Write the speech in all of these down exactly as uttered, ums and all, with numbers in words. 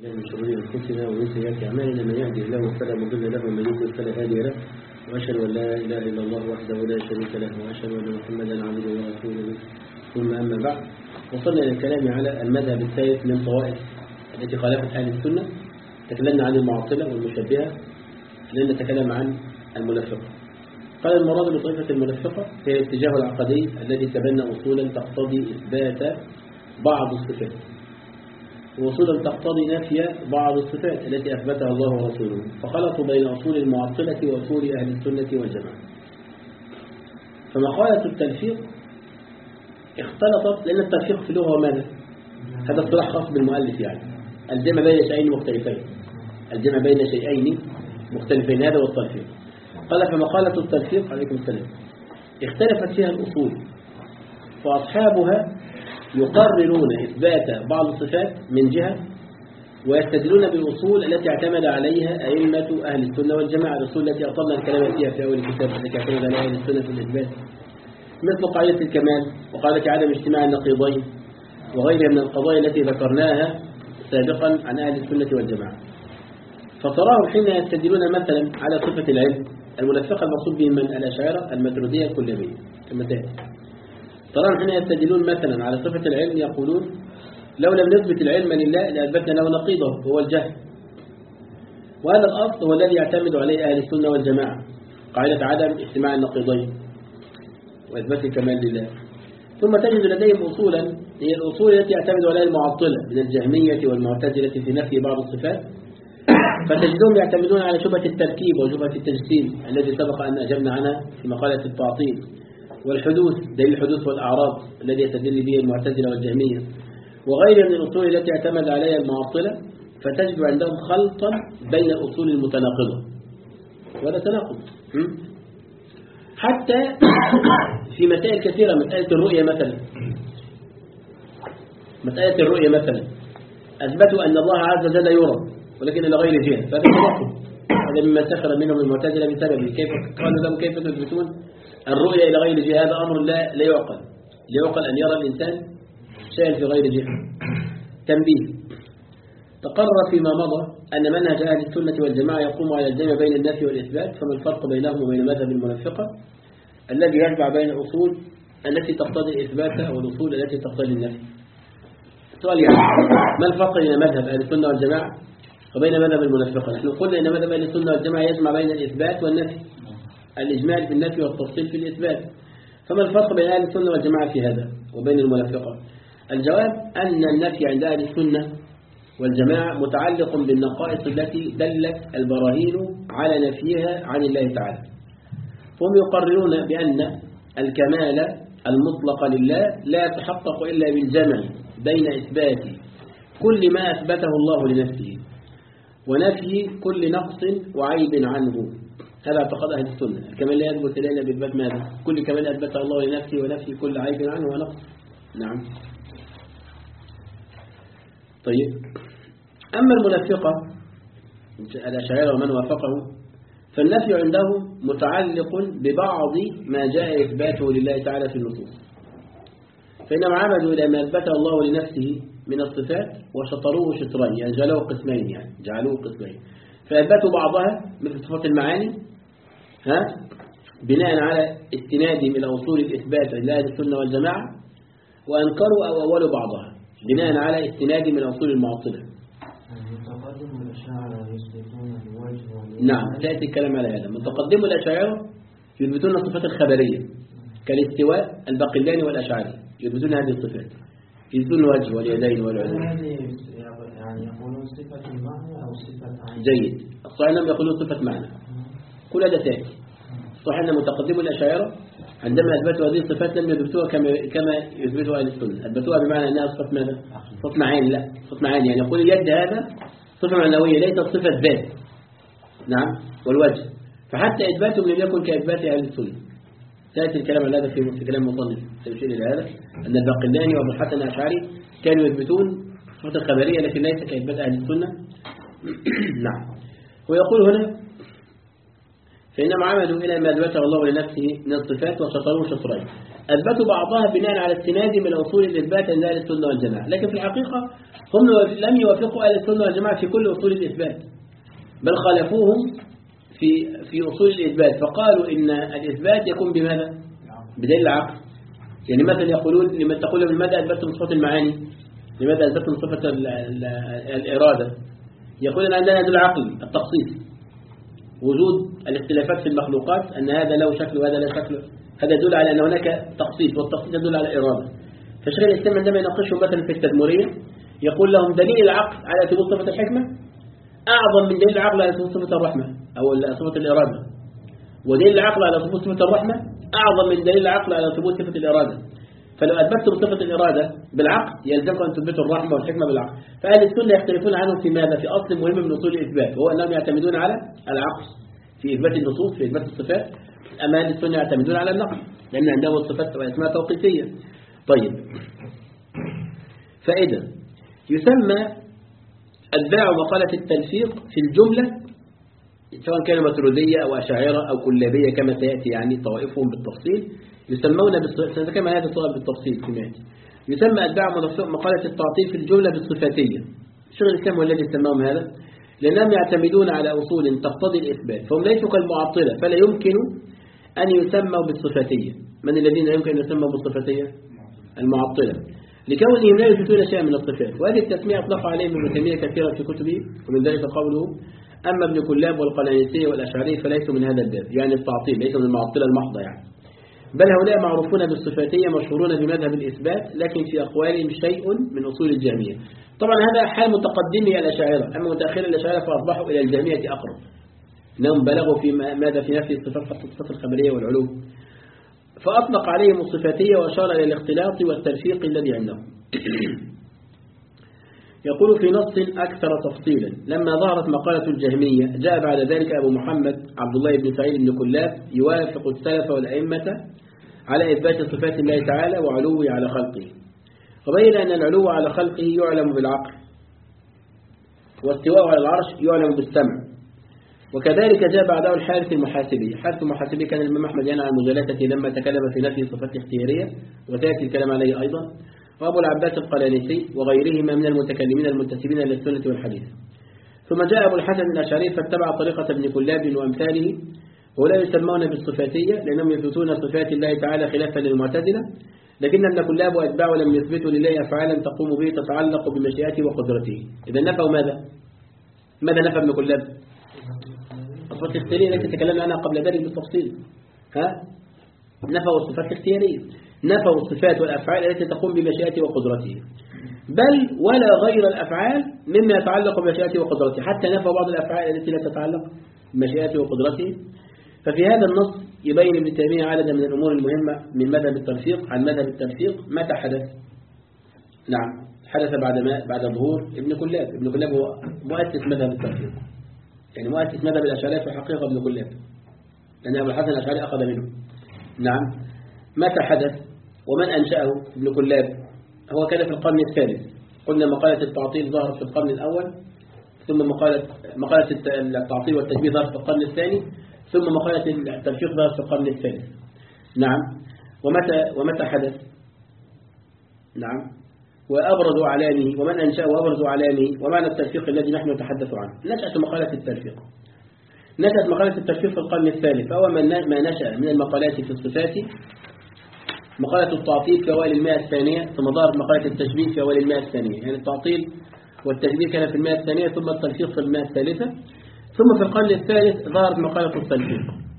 من شرور أنفسنا ومن سيئات أعمالنا من يهده الله فلا مضل له ومن يضلل فلا هادي له وأشهد أن لا إله إلا الله وحده لا شريك له وأشهد أن محمدا عبده ورسوله ثم أما بعد وصلنا إلى الكلام على المذهب الثالث من طوائف التي خالفت أهل السنة. تكلمنا عن المعطلة والمشبهة، لأن نتكلم عن المنافقة. قال المراد بطائفة المنافقة هي الاتجاه العقدي الذي تبنى أصولا تقتضي إثبات بعض الصفات وأصولا تقتضي نفي بعض الصفات التي أثبتها الله ورسوله، فخلطوا بين أصول المعطلة وأصول أهل السنة والجماعة. فمقالة التلفيق اختلطت، لأن التلفيق في اللغة ماذا؟ هذا اصطلاح خاص بالمؤلف، يعني الجمع بين شيئين مختلفين الجمع بين شيئين مختلفين هذا هو التلفيق. قال فمقالة التلفيق عليكم السلام اختلفت فيها الأصول، فأصحابها يقررون إثبات بعض الصفات من جهة، ويستدلون بالأصول التي اعتمد عليها أئمة أهل السنة والجماعة، الأصول التي أطلنا الكلام فيها في أول الكتاب التي اعتمد عليها أهل السنة في الإثبات، مثل قاعدة الكمال وقاعدة عدم اجتماع النقيضين وغيرها من القضايا التي ذكرناها سابقا عن أهل السنة والجماعة. فتراهم حين يستدلون مثلا على صفة العلم، المنافقة المقصود بهم من الأشاعرة الماتريدية الكلابية كما تأتي، تراهم حين يستدلون مثلا على صفة العلم يقولون لو لم نثبت العلم لله لأثبتنا له نقيضه هو الجهل، وهذا الأصل هو الذي يعتمد عليه أهل السنة والجماعة، قاعدة عدم اجتماع النقيضين وإثبات الكمال لله. ثم تجد لديهم أصولا هي الأصول التي يعتمد عليها المعطلة من الجهمية والمعتزلة في نفي بعض الصفات، فتجدهم يعتمدون على شبهة التركيب وشبهة التجسيم الذي سبق أن أجبنا عنها في مقالة التعطيل، والحدوث دليل الحدوث والأعراض الذي يستدل به المعتزلة والجهمية وغيرها من الأصول التي اعتمد عليها المعطلة. فتجد عندهم خلطا بين الأصول المتناقضة، ولا تناقض حتى في مسائل كثيرة. مسألة الرؤية مثلا مسألة الرؤية مثلا أثبتوا أن الله عز وجل يرى ولكن إلى غير جهة، فهذا تناقض. هذا مما سخر منهم المعتزلة بسببه. كيف قالوا لهم كيف تثبتون الرؤية إلى غير جهة؟ هذا أمر لا لا يعقل لا يعقل أن يرى الإنسان شيئا في غير جهة. تنبيه: تقرر فيما مضى أن منهج أهل السنة والجماعة يقوم على الجمع بين النفي والإثبات، فما الفرق بينهم وبين مذهب المنافقة الذي يجمع بين الأصول التي تقتضي الإثبات والأصول التي تقتضي النفي؟ سؤال يعني ما الفرق بين مذهب أهل السنة والجماعة وبين مذهب المنافقة؟ نحن قلنا أن مذهب أهل السنة والجماعة يجمع بين الإثبات والنفي، الإجمال في النفي والتفصيل في الإثبات. فما الفرق بين أهل السنة والجماعة في هذا وبين المنافقة؟ الجواب أن النفي عند أهل السنة والجماعة متعلق بالنقائص التي دلت البراهين على نفيها عن الله تعالى، فهم يقررون بأن الكمال المطلق لله لا يتحقق إلا بالجمع بين إثبات كل ما أثبته الله لنفسه ونفي كل نقص وعيب عنه. هذا اعتقاد أهل السنة. الكمال لا يثبت إلا بإثبات ماذا؟ كل كمال أثبته الله لنفسه ونفي كل عيب عنه ونقص. نعم. طيب، أما المنافقة الأشاعرة ومن وافقه فالنفي عندهم متعلق ببعض ما جاء إثباته لله تعالى في النصوص، فإنهم عمدوا إلى ما أثبته الله لنفسه من الصفات وشطروه شطرين، يعني جعلوه قسمين يعني جعلوه قسمين فأثبتوا بعضها مثل صفات المعاني ها بناء على استنادهم إلى أصول الإثبات لأهل السنة والجماعة، وأنكروا أو أولوا بعضها بناء على استنادهم إلى أصول المعطلة. نعم، تأتي الكلام على هذا. متقدم الأشاعرة يثبتون الصفات الخبرية كالاستواء، الباقلاني والأشعري يثبتون هذه الصفات، يثبتون الوجه واليدين والعلوم. يعني يقولون صفة المعنى أو صفة عين. جيد. الصحيح أنهم يقولون صفة معنى، كل هذا تأتي. الصحيح أن متقدم الأشاعرة عندما أثبتوا هذه الصفات لم يثبتوها كما كما يثبتها أهل السنة، أثبتوها بمعنى أنها صفة ماذا؟ صفة معين. لا، صفة معين يعني يقول اليد هذا صفة معنوية ليست صفة ذات. نعم، والوجه. فحتى إثباتهم لم يكن كإثبات أهل السنة. تأتي الكلام على هذا في كلام مصنف تشير إلى هذا أن الباقلاني وابن الحسن الأشعري كانوا يثبتون الصفات الخبرية لكن ليس كإثبات أهل السنة. نعم. ويقول هنا فإنما عمدوا إلى ما أثبته الله لنفسه من الصفات وشطروه شطرين. أثبتوا بعضها بناء على استناد من أصول الإثبات عند أهل السنة والجماعة، لكن في الحقيقة هم لم يوافقوا أهل السنة والجماعة في كل أصول الإثبات، بل خالفوهم في في أصول الإثبات، فقالوا إن الإثبات يكون بماذا؟ بدليل العقل. يعني مثلا يقولون لما تقول لماذا أثبتم صفة المعاني؟ لماذا أثبتم صفة الإرادة؟ يقولون عندنا دليل عقل التخصيص، وجود الاختلافات في المخلوقات، أن هذا له شكل وهذا له شكل، هذا يدل على أن هناك تخصيص، والتخصيص يدل على الإرادة. فشيخ الإسلام عندما يناقشهم مثلا في التدمرية يقول لهم دليل العقل على ثبوت صفة الحكمة أعظم من دليل العقل على ثبوت صفة الرحمة أو صفة الإرادة، ودليل العقل على ثبوت صفة الرحمة أعظم من دليل العقل على ثبوت صفة الإرادة. فلو أثبتم صفة الإرادة بالعقل يلزمكم أن تثبتوا الرحمة والحكمة بالعقل. فأهل السنة يختلفون عنهم في ماذا؟ في أصل مهم من أصول الإثبات، وهو أنهم يعتمدون على العقل في إثبات النصوص، في إثبات الصفات. أما أهل السنة يعتمدون على النقل لأن عندهم الصفات واسمها توقيفية. طيب، فإذا يسمى أتباع مقالة التلفيق في الجملة سواء كانوا ماتريدية أو أشاعرة أو كلابية كما سيأتي يعني طوائفهم بالتفصيل، يسمون بالصفات كما هذا السؤال بالتفصيل كما يأتي. يسمى أتباع مقالة التعطيل في الجملة بالصفاتية. شيخ الإسلام هو الذي سماهم هذا لأنهم يعتمدون على أصول تقتضي الإثبات، فهم ليسوا كالمعطلة، فلا يمكن أن يسموا بالصفاتية. من الذين يمكن أن يسموا بالصفاتية؟ المعطلة، لكونهم لا يثبتون شيئا من الصفات. وهذه التسمية أطلق عليهم ابن تيمية كثيرا في كتبه، ومن ذلك قوله: أما ابن كلاب والقلانسية والأشعري فليسوا من هذا الباب، يعني التعطيل ليسوا من المعطلة المحضة يعني، بل هؤلاء معروفون بالصفاتية مشهورون بمذهب الإثبات، لكن في أقوالهم شيء من أصول الجهمية. طبعا هذا حال متقدمي الأشاعرة، أما متأخر الأشاعرة فأصبحوا إلى الجهمية أقرب، إنهم بلغوا في ماذا في نفي الصفات حتى الصفات الخبرية والعلوم، فأطلق عليهم الصفاتية وأشار إلى الاختلاط والتلفيق الذي عندهم. يقول في نص أكثر تفصيلا: لما ظهرت مقالة الجهمية جاء بعد ذلك أبو محمد عبد الله بن سعيد بن كلاب يوافق السلف والأئمة على إثبات صفات الله تعالى وعلوه على خلقه، وبين أن العلو على خلقه يعلم بالعقل، واستواءه على العرش يعلم بالسمع. وكذلك جاء بعده الحارث المحاسبي. حارث المحاسبي كان الإمام أحمد ينهى عن مجالسته لما تكلم في نفي صفات اختيارية، وتأتي الكلام عليه أيضا، وأبو العباس القلانسي وغيرهما من المتكلمين المنتسبين للسنة والحديث. ثم جاء أبو الحسن الأشعري فاتبع طريقة ابن كلاب وأمثاله، ولا يسمون بالصفاتية لأنهم يثبتون صفات الله تعالى خلافا للمعتزلة، لكن ابن كلاب وأتباعه لم يثبتوا لله أفعالا تقوم به تتعلق بمشيئته وقدرته. إذا نفوا ماذا؟ ماذا نفى ابن كلاب؟ الصفات الاختيارية التي تكلمنا عنها قبل ذلك بالتفصيل. ها؟ نفوا الصفات الاختيارية، نفوا الصفات والأفعال التي تقوم بمشيئته وقدرته، بل ولا غير الأفعال مما يتعلق بمشيئته وقدرته، حتى نفوا بعض الأفعال التي لا تتعلق بمشيئته وقدرته. ففي هذا النص يبين ابن تيمية عددا من الأمور المهمة من مذهب التلفيق. عن مذهب التلفيق متى حدث؟ نعم، حدث بعد ما بعد ظهور ابن كلاب. ابن كلاب هو مؤسس مذهب التلفيق، يعني مؤسس مذهب الأشعرية في الحقيقة ابن كلاب، لأن أبو الحسن الأشعري أخذ منه. نعم، متى حدث ومن أنشأه ابن كلاب؟ هو كان في القرن الثالث. قلنا مقالة التعطيل ظهرت في القرن الأول، ثم مقالة مقالة التعطيل والتشبيه ظهرت في القرن الثاني، ثم مقالة التلفيق ظهرت في القرن الثالث. نعم، ومتى ومتى حدث؟ نعم، وأبرز أعلامه ومن أنشأه وأبرز أعلامه ومعنى التلفيق الذي نحن نتحدث عنه. نشأت مقالة التلفيق نشأت مقالة التلفيق في القرن الثالث، فهو ما نشأ من المقالات في الصفات مقالة التعطيل في أوائل المئة الثانية، ثم ظهرت مقالة التشبيه في أوائل المئة الثانية. يعني التعطيل والتشبيه كان في المئة الثانية، ثم التلفيق في المئة الثالثة، ثم في القرن الثالث ظهرت مقالة التلفيق.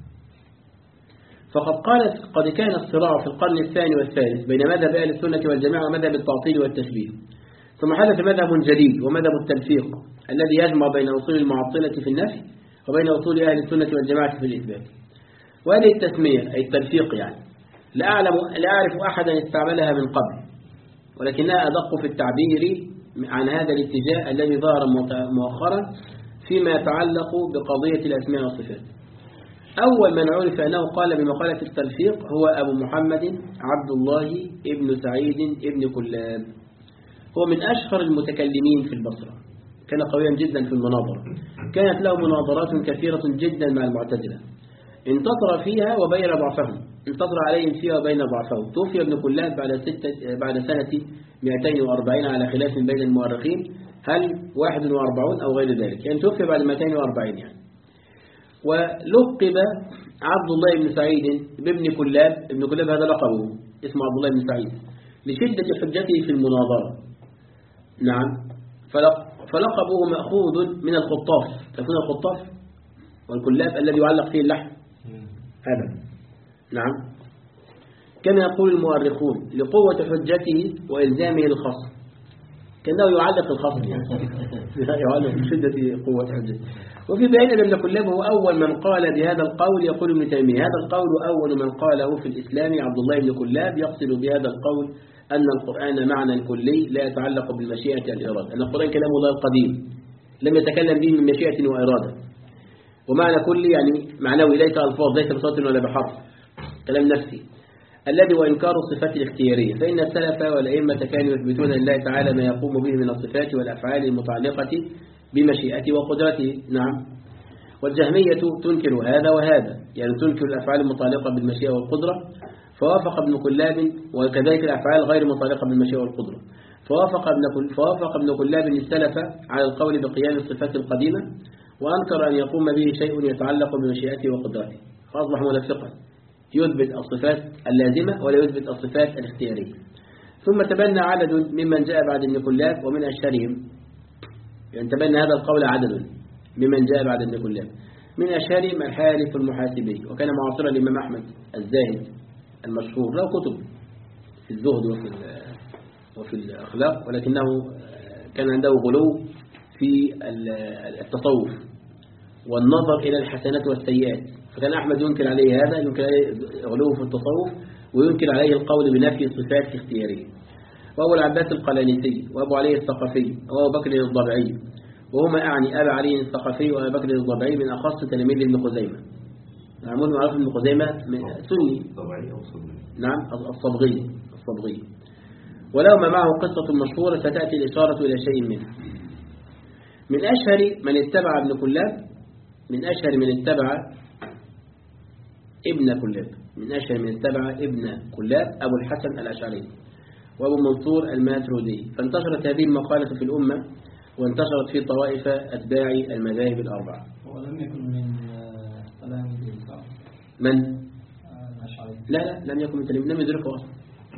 فقد قالت قد كان الصراع في القرن الثاني والثالث بين مذهب أهل السنة والجماعة ومذهب التعطيل والتشبيه، ثم حدث مذهب جديد ومذهب التلفيق الذي يجمع بين أصول المعطلة في النفي وبين أصول أهل السنة والجماعة في الإثبات. وهذه التسمية أي التلفيق يعني لا أعلم لا أعرف أحدا استعملها من قبل، ولكنها أدق في التعبير عن هذا الاتجاه الذي ظهر مؤخرا فيما يتعلق بقضية الأسماء والصفات. أول من عرف أنه قال بمقالة التلفيق هو أبو محمد عبد الله ابن سعيد ابن كلاب، هو من أشهر المتكلمين في البصرة، كان قويا جدا في المناظرة، كانت له مناظرات كثيرة جدا مع المعتزلة، انتصر فيها وبين ضعفهم، انتصر عليهم فيها وبين ضعفهم. توفي ابن كلاب بعد ستة بعد سنة مئتين وأربعين على خلاف بين المؤرخين، هل واحد وأربعين أو غير ذلك، يعني توفي بعد مئتين وأربعين يعني. ولقب عبد الله بن سعيد بابن كلاب، ابن كلاب هذا لقبه، اسمه عبد الله بن سعيد، لشدة حجته في المناظرة. نعم، فلقبه مأخوذ من الخطاف، تكون الخطاف والكلاب الذي يعلق فيه اللحم هذا. نعم، كما يقول المؤرخون لقوة حجته وإلزامه الخصم، كأنه يعلق الخصم يعني يعلق بشدة قوة حجته. وفي بيان أن ابن كلاب هو أول من قال بهذا القول، يقول ابن تيمية هذا القول أول من قاله في الإسلام عبد الله بن كلاب، يقصد بهذا القول أن القرآن معنى كلي لا يتعلق بالمشيئة الإرادة، أن القرآن كلام الله القديم لم يتكلم به من مشيئة وإرادة، ومعنى كلي يعني معنوي ليس ألفاظ، ليس بصوت ولا بحرف، كلام نفسي، الذي وإنكار الصفات الاختيارية. فإن السلف والأئمة كانوا يثبتون لله تعالى ما يقوم به من الصفات والأفعال المتعلقة بمشيئته وقدرته. نعم، والجهمية تنكر هذا وهذا، يعني تنكر الأفعال المتعلقة بالمشيئة والقدرة، فوافق ابن كلاب، وكذلك الأفعال غير متعلقة بالمشيئة والقدرة، فوافق ابن فوافق ابن كلاب السلف على القول بقيام الصفات القديمة، وأنكر أن يقوم به شيء يتعلق بمشيئته وقدرته، فأصبح منافقا يثبت الصفات اللازمة ولا يثبت الصفات الاختيارية. ثم تبنى عدد ممن جاء بعد ابن كلاب ومن أشهرهم، يعني تبنى هذا القول عدد ممن جاء بعد ابن كلاب، من أشهرهم الحارث المحاسبي، وكان معاصرا للإمام أحمد الزاهد المشهور، له كتب في الزهد وفي وفي الأخلاق، ولكنه كان عنده غلو في التصوف والنظر إلى الحسنات والسيئات، فكان أحمد ينكر عليه هذا، ينكر عليه غلو في التصوف، وينكر عليه القول بنفي الصفات الاختيارية. وأبو العباس القلانسي وأبو علي الثقفي وأبو بكر الضبعي، وهما أعني أبا علي الثقفي وأبو بكر الضبعي من أخص تلاميذ ابن خزيمة. معمول معروف ابن خزيمة سني، نعم الصبغي الصبغي ولهما معه قصة مشهورة ستأتي الإشارة إلى شيء منه. من أشهر من اتبع ابن كلاب من أشهر من اتبع ابن كلاب من أشهر من اتبع ابن كلاب أبو الحسن الأشعري وأبو منصور الماترودي، فانتشرت هذه المقالة في الأمة، وانتشرت في طوائف أتباع المذاهب الأربعة. ولم يكن من تلاميذ من؟ الأشعري. لا لا لم يكن من تلاميذ، لم يدركه أصلا.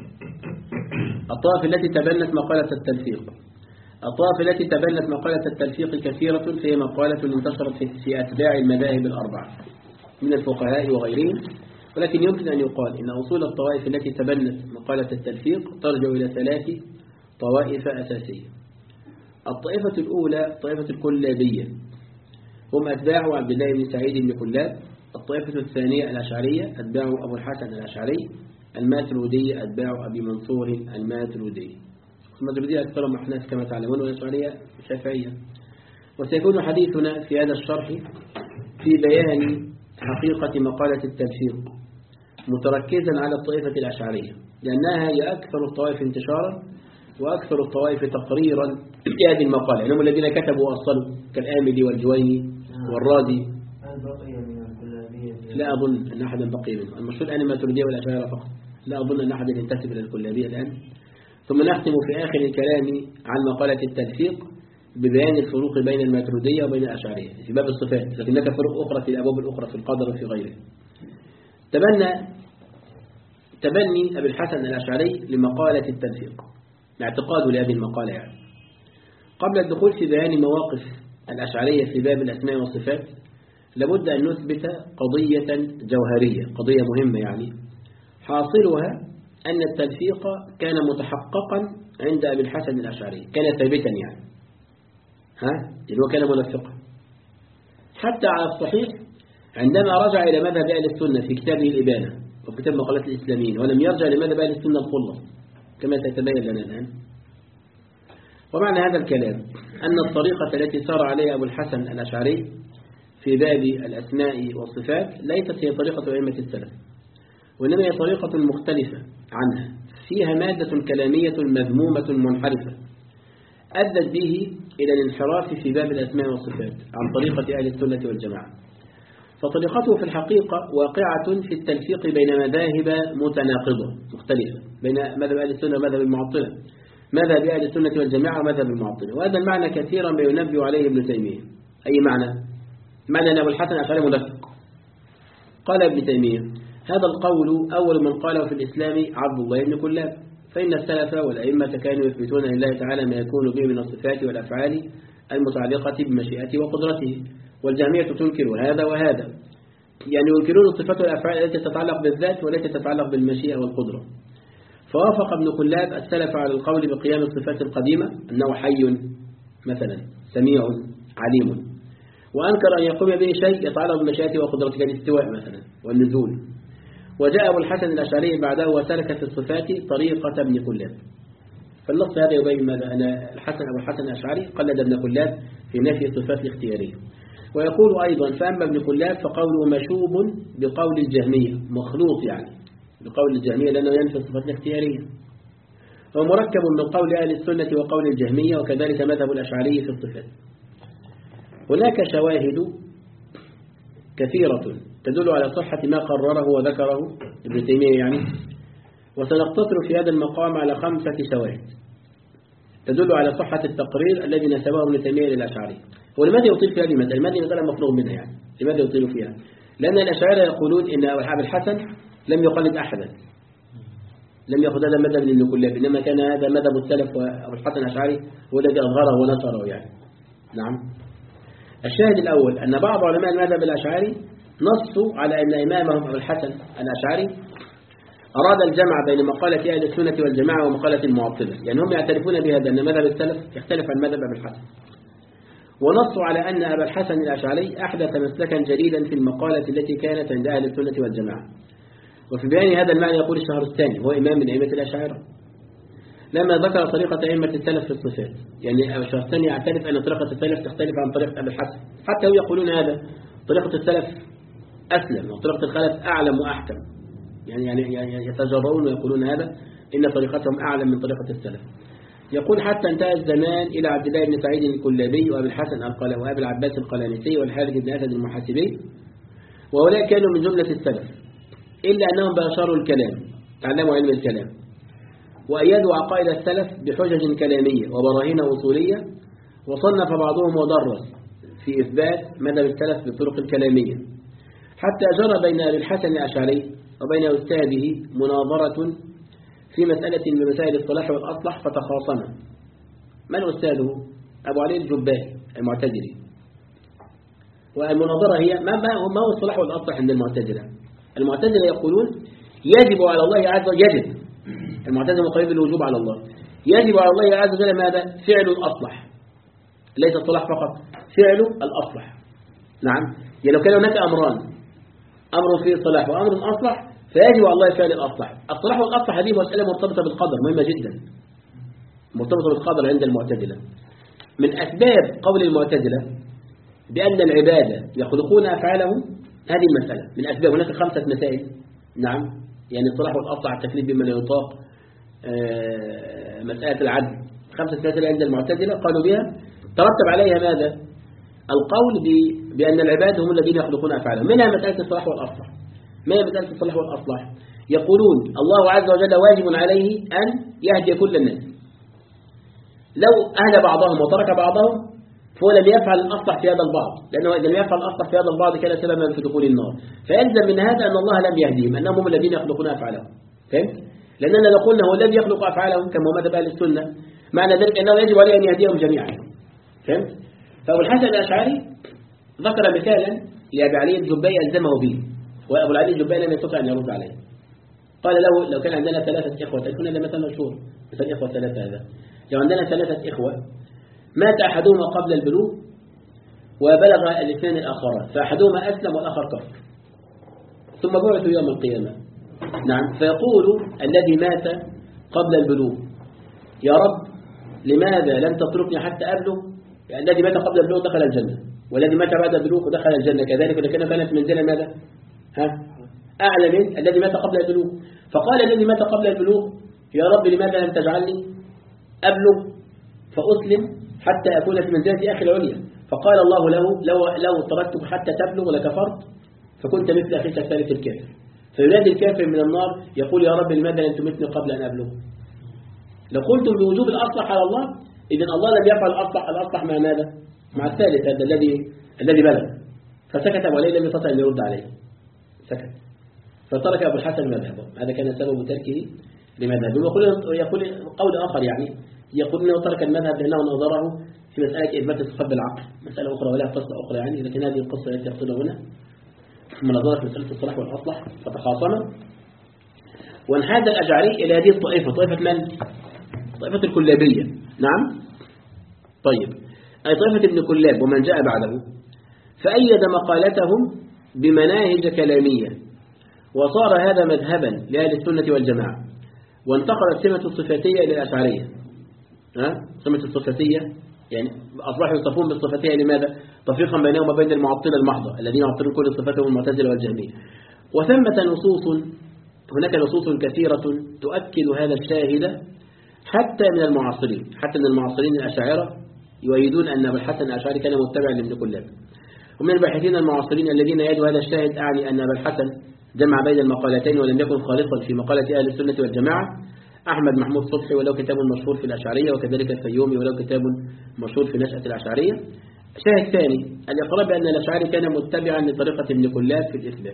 الطوائف التي تبنت مقالة التلفيق الطوائف التي تبنت مقالة التلفيق كثيرة، فهي مقالة انتشرت في أتباع المذاهب الأربعة من الفقهاء وغيرهم، ولكن يمكن أن يقال إن أصول الطوائف التي تبنت مقالة التلفيق ترجع إلى ثلاث طوائف أساسية. الطائفة الأولى طائفة الكلابية، هم أتباع عبد الله بن سعيد بن كلاب. الطائفة الثانية الأشعرية، أتباع أبو الحسن الأشعري. الماترودية، أتباع أبي منصور الماترودي. الماترودية أكثرهم أحناف كما تعلمون، والأشعرية شافعية. وسيكون حديثنا في هذا الشرح في بيان حقيقة مقالة التلفيق متركزا على الطائفة الأشعرية، لأنها هي أكثر الطوائف انتشارا وأكثر الطوائف تقريرا لهذه المقالة، يعني هم الذين كتبوا وأصلوا كالآمدي والجويني والرازي. هل بقي من الكلابية؟ لا أظن أن أحدا بقي منه، المشهور الآن الماترودية والأشاعرة فقط، لا أظن أن أحدا ينتسب إلى الكلابية الآن. ثم نختم في آخر الكلام عن مقالة التلفيق ببيان الفروق بين الماترودية وبين الأشعرية في باب الصفات، لكن هناك فروق أخرى في الأبواب الأخرى في القدر وفي غيره. تبنى تبني أبي الحسن الأشعري لمقالة التلفيق، اعتقاده لهذه المقالة يعني. قبل الدخول في بيان مواقف الأشعرية في باب الأسماء والصفات، لابد أن نثبت قضية جوهرية، قضية مهمة يعني، حاصلها أن التلفيق كان متحققا عند أبي الحسن الأشعري، كان ثابتا يعني، ها يعني هو كان منفقا حتى على الصحيح عندما رجع إلى مذهب أهل السنة في كتابه الإبانة وفي كتاب مقالات الإسلاميين، ولم يرجع لمذهب أهل السنة الخلص كما تتبين لنا الآن. ومعنى هذا الكلام أن الطريقة التي سار عليها أبو الحسن الأشعري في باب الأسماء والصفات ليست هي طريقة أئمة السلف، وإنما هي طريقة مختلفة عنها، فيها مادة كلامية مذمومة منحرفة أدت به إلى الانحراف في باب الأسماء والصفات عن طريقة أهل السنة والجماعة. فطريقته في الحقيقة واقعة في التلفيق بين مذاهب متناقضة مختلفة، بين مذهب أهل السنة ومذهب المعطلة، مذهب أهل السنة والجماعة ومذهب المعطلة. وهذا المعنى كثيرا ما ينبه عليه ابن تيمية. أي معنى؟ معنى أن أبو الحسن الأشعري مدفق. قال ابن تيمية: هذا القول أول من قاله في الإسلام عبد الله بن كلاب، فإن السلف والأئمة كانوا يثبتون لله تعالى ما يكون به من الصفات والأفعال المتعلقة بمشيئته وقدرته، والجميع تنكر هذا وهذا، يعني ينكرون الصفات والأفعال التي تتعلق بالذات والتي تتعلق بالمشيئة والقدرة. فوافق ابن كلاب السلف على القول بقيام الصفات القديمة أنه حي مثلا، سميع، عليم، وأنكر أن يقوم به شيء يتعلق بمشيئته وقدرته كالاستواء مثلا والنزول. وجاء أبو الحسن الأشعري بعده وسلك في الصفات طريقة ابن كلاب. فالنص هذا يبين ماذا؟ أن الحسن أبو الحسن الأشعري قلد ابن كلاب في نفي الصفات الاختيارية. ويقول أيضا: فأما ابن كلاب فقوله مشوب بقول الجهمية، مخلوط يعني بقول الجهمية لأنه ينفي الصفات الاختيارية، ومركب من قول أهل السنة وقول الجهمية، وكذلك مذهب الأشعري في الصفات. هناك شواهد كثيرة تدل على صحة ما قرره وذكره ابن تيمية يعني، وسنقتصر في هذا المقام على خمسة شواهد تدل على صحة التقرير الذي نسبه ابن تيمية للأشعري. ولماذا يطيل في هذه المسألة؟ لماذا مسألة مفروغ منها يعني؟ لماذا يطيل فيها؟ لأن الأشاعرة يقولون إن أبو الحسن لم يقلد أحدا، لم يأخذ هذا مذهب من ابن كلاب، إنما كان هذا مذهب السلف، وأبو الحسن الأشعري هو الذي أظهره ونشره يعني. نعم. الشاهد الأول أن بعض علماء المذهب الأشعري نصوا على أن إمامهم أبو الحسن الأشعري أراد الجمع بين مقالة أهل السنة والجماعة ومقالة المعطلة، يعني هم يعترفون بهذا أن مذهب السلف يختلف عن مذهب أبو الحسن. ونصوا على أن أبا الحسن الأشعري أحدث مسلكا جديدا في المقالة التي كانت عند أهل السنة والجماعة. وفي بيان هذا المعنى يقول الشهرستاني، هو إمام من أئمة الأشاعرة، لما ذكر طريقة أئمة السلف في الصفات، يعني الشهرستاني يعترف أن طريقة السلف تختلف عن طريقة أبي الحسن، حتى هم يقولون هذا طريقة السلف أسلم وطريقة الخلف أعلم وأحكم، يعني يعني يتجرؤون ويقولون هذا إن طريقتهم أعلم من طريقة السلف. يقول: حتى انتهى الزمان إلى عبد الله بن سعيد الكلابي وأبي الحسن القلوي وأبي العباس القلانسي والحارث بن أسد المحاسبي، وهؤلاء كانوا من جملة السلف، إلا أنهم باشروا الكلام، تعلموا علم الكلام، وأيدوا عقائد السلف بحجج كلامية وبراهين أصولية، وصنف بعضهم ودرس في إثبات مذهب السلف بالطرق الكلامية، حتى جرى بين أبي الحسن الأشعري وبين أستاذه مناظرة في مسألة من مسائل الصلاح والأصلح فتخاصما. من أستاذه؟ أبو علي الجبائي المعتزلي. والمناظرة هي ما ما هو الصلاح والأصلح عند المعتزلة؟ المعتزلة يقولون يجب على الله عز وجل، يجب المعتزلة قريب الوجوب على الله، يجب على الله عز وجل ماذا؟ فعل الأصلح، ليس الصلاح فقط، فعل الأصلح. نعم، يعني لو كان هناك أمران، أمر فيه صلاح وأمر أصلح، فيجب على الله فعل الأصلح. الصلاح والأصلح هذه مسألة مرتبطة بالقدر، مهمة جدا، مرتبطة بالقدر عند المعتزلة. من أسباب قول المعتزلة بأن العبادة يخلقون أفعالهم هذه المسألة، من أسباب، هناك خمسة مسائل. نعم، يعني الصلاح والأصلح، التكليف بما لا يطاق، مسألة العدل، خمسة مسائل عند المعتزلة قالوا بها ترتب عليها ماذا؟ القول بأن العباد هم الذين يخلقون أفعالهم. منها مسألة الصلاح والأصلح. ما هي مسألة الصلاح والأصلح؟ يقولون الله عز وجل واجب عليه أن يهدي كل الناس، لو أهدى بعضهم وترك بعضهم فهو لم يفعل الأصلح في هذا البعض، لأنه إذا لم يفعل الأصلح في هذا البعض كان سببا في دخول النار، فيلزم من هذا أن الله لم يهديهم، أنهم هم الذين يخلقون أفعالهم. فهمت؟ لأننا لو قلنا هو الذي يخلق أفعالهم كما مذهب أهل السنة، معنى ذلك أنه يجب عليه أن يهديهم جميعا. فهمت؟ فأبو الحسن الأشعري ذكر مثالا لأبي علي الجبائي ألزمه به، وأبو العلي الجبائي لم يستطع أن يرد عليه. قال له: لو كان عندنا ثلاثة إخوة، تكون هذا مثلا مشهور، مثل إخوة ثلاثة، هذا لو عندنا ثلاثة إخوة مات أحدهما قبل البلوغ وبلغ الاثنين الآخران، فأحدهما أسلم والآخر كفر، ثم بعثوا يوم القيامة. نعم، فيقول الذي مات قبل البلوغ: يا رب لماذا لم تتركني حتى أبلغ؟ يعني الذي مات قبل البلوغ دخل الجنة، والذي مات بعد البلوغ دخل الجنة كذلك، ولكن كانت منزلة ماذا؟ ها؟ أعلى من الذي مات قبل البلوغ. فقال الذي مات قبل البلوغ: يا رب لماذا لم تجعلني أبلغ فأسلم حتى أكون في منزلة أخي العليا؟ فقال الله له: لو, لو تركتك حتى تبلغ لكفرت. فكنت مثل أخيك الثالث الكافر. فينادي الكافر من النار يقول يا رب لماذا لم تمتني قبل أن أبلغ؟ لو قلتم بوجوب الأصلح على الله إذن الله لم يفعل الأصلح الأصلح مع ماذا؟ مع الثالث هذا الذي الذي بلغ. فسكت أبو علي لم يستطع أن يرد عليه، سكت. فترك أبو الحسن مذهبه، هذا كان سبب تركه لمذهبه. ويقول يقول قول آخر يعني يقول أنه ترك المذهب لأنه نظره في مسألة إثبات الصفات بالعقل، مسألة أخرى ولا قصة أخرى يعني، لكن هذه القصة التي يقصدها هنا ثم نظر في مسألة الصلاح والأصلح فتخاصم. وانحاز الأشعري إلى هذه الطائفة، طائفة من؟ طائفة الكلابية. نعم. طيب، أي طائفة ابن كلاب ومن جاء بعده، فأيد مقالتهم بمناهج كلامية، وصار هذا مذهبا لأهل السنة والجماعة. وانتقلت سمة الصفاتية إلى الأشعرية. ها؟ سمة الصفاتية يعني أصبحوا يصفون بالصفاتية لماذا؟ تفريقا بينهم وبين المعطلة المحضة الذين يعطلون كل الصفات هم المعتزلة والجهمية. وثمة نصوص، هناك نصوص كثيرة تؤكد هذا الشاهد حتى من المعاصرين، حتى من المعاصرين الأشاعرة يؤيدون أن أبو الحسن الأشعري كان متبعا لابن كلاب. ومن الباحثين المعاصرين الذين يدوا هذا الشاهد أعني أن أبا الحسن جمع بين المقالتين ولم يكن خالصا في مقالة أهل السنة والجماعة. أحمد محمود صبحي ولو كتاب مشهور في الأشعرية، وكذلك الفيومي ولو كتاب مشهور في نشأة الأشعرية. شاهد ثاني الإقرار بأن الأشعري كان متبعا لطريقة ابن كلاب في الإثبات.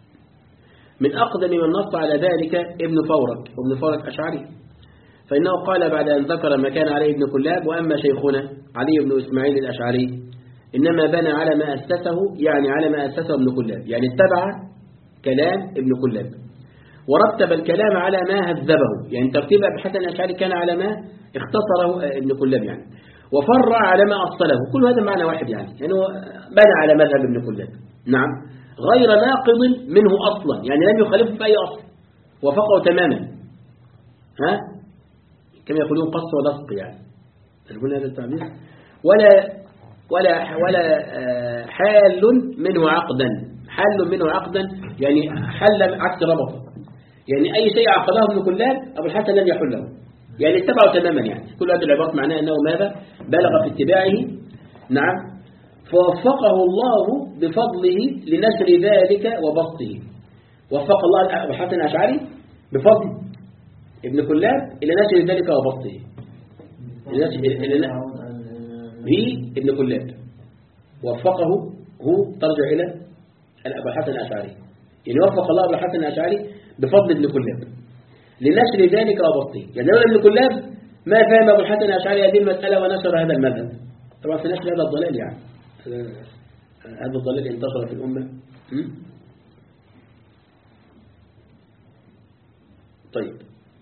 من أقدم من نص على ذلك ابن فورك، وابن فورك أشعري، فإنه قال بعد أن ذكر ما كان عليه ابن كلاب: وأما شيخنا علي بن إسماعيل الأشعري إنما بنى على ما أسسه، يعني على ما أسسه ابن كلاب، يعني اتبع كلام ابن كلاب ورتب الكلام على ما هذبه، يعني ترتيب أبي الحسن الأشعري كان على ما اختصره ابن كلاب يعني، وفرع على ما أصله. كل هذا معنى واحد يعني، يعني هو بنى على مذهب ابن كلاب، نعم، غير ناقض منه أصلا، يعني لم يخالفه في أي أصل، وفقه تماما. ها كما يقولون قص ولصق يعني، تقول هذا التعبير. ولا ولا ولا حال منه عقدا، حل منه عقدا يعني حل عكس ربط، يعني أي شيء عقده ابن كلاب أبو الحسن لم يحله، يعني اتبعه تماما. يعني كل هذه العبارات معناها أنه ماذا؟ بلغ في اتباعه، نعم، فوفقه الله بفضله لنشر ذلك وبسطه. وفق الله أبو الحسن الأشعري بفضل ابن كلاب إلى نشر ذلك وبسطه، به ابن كلاب وفقه، هو ترجع إلى أبو الحسن الأشعري، يعني وفق الله أبو الحسن الأشعري بفضل ابن كلاب لنشر ذلك وبسطه. يعني لولا ابن كلاب ما فهم أبو الحسن الأشعري هذه المسألة ونشر هذا المذهب. طبعا في نشر هذا الضلال، يعني هذا الضلال انتشر في الأمة. طيب،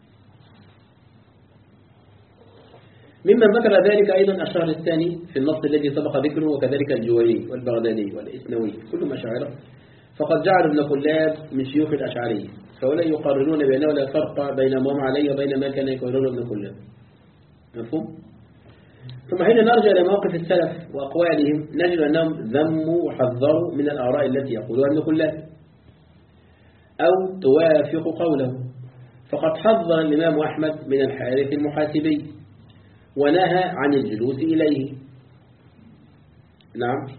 ممن ذكر ذلك أيضا الشهر الثاني في النص الذي سبق ذكره، وكذلك الجويني والبغدادي والإسنوي كلهم أشاعرة، فقد جعلوا ابن كلاب من شيوخ الأشعرية، فولا يقررون بأنه لا فرق بين ما هم عليه وبين ما كان يقررون ابن كلاب. مفهوم؟ ثم حين نرجع إلى مواقف السلف وأقوالهم نجد أنهم ذموا وحذروا من الآراء التي يقولها ابن كلاب أو توافق قوله. فقد حذر الإمام أحمد من الحارث المحاسبي ونهى عن الجلوس إليه. نعم،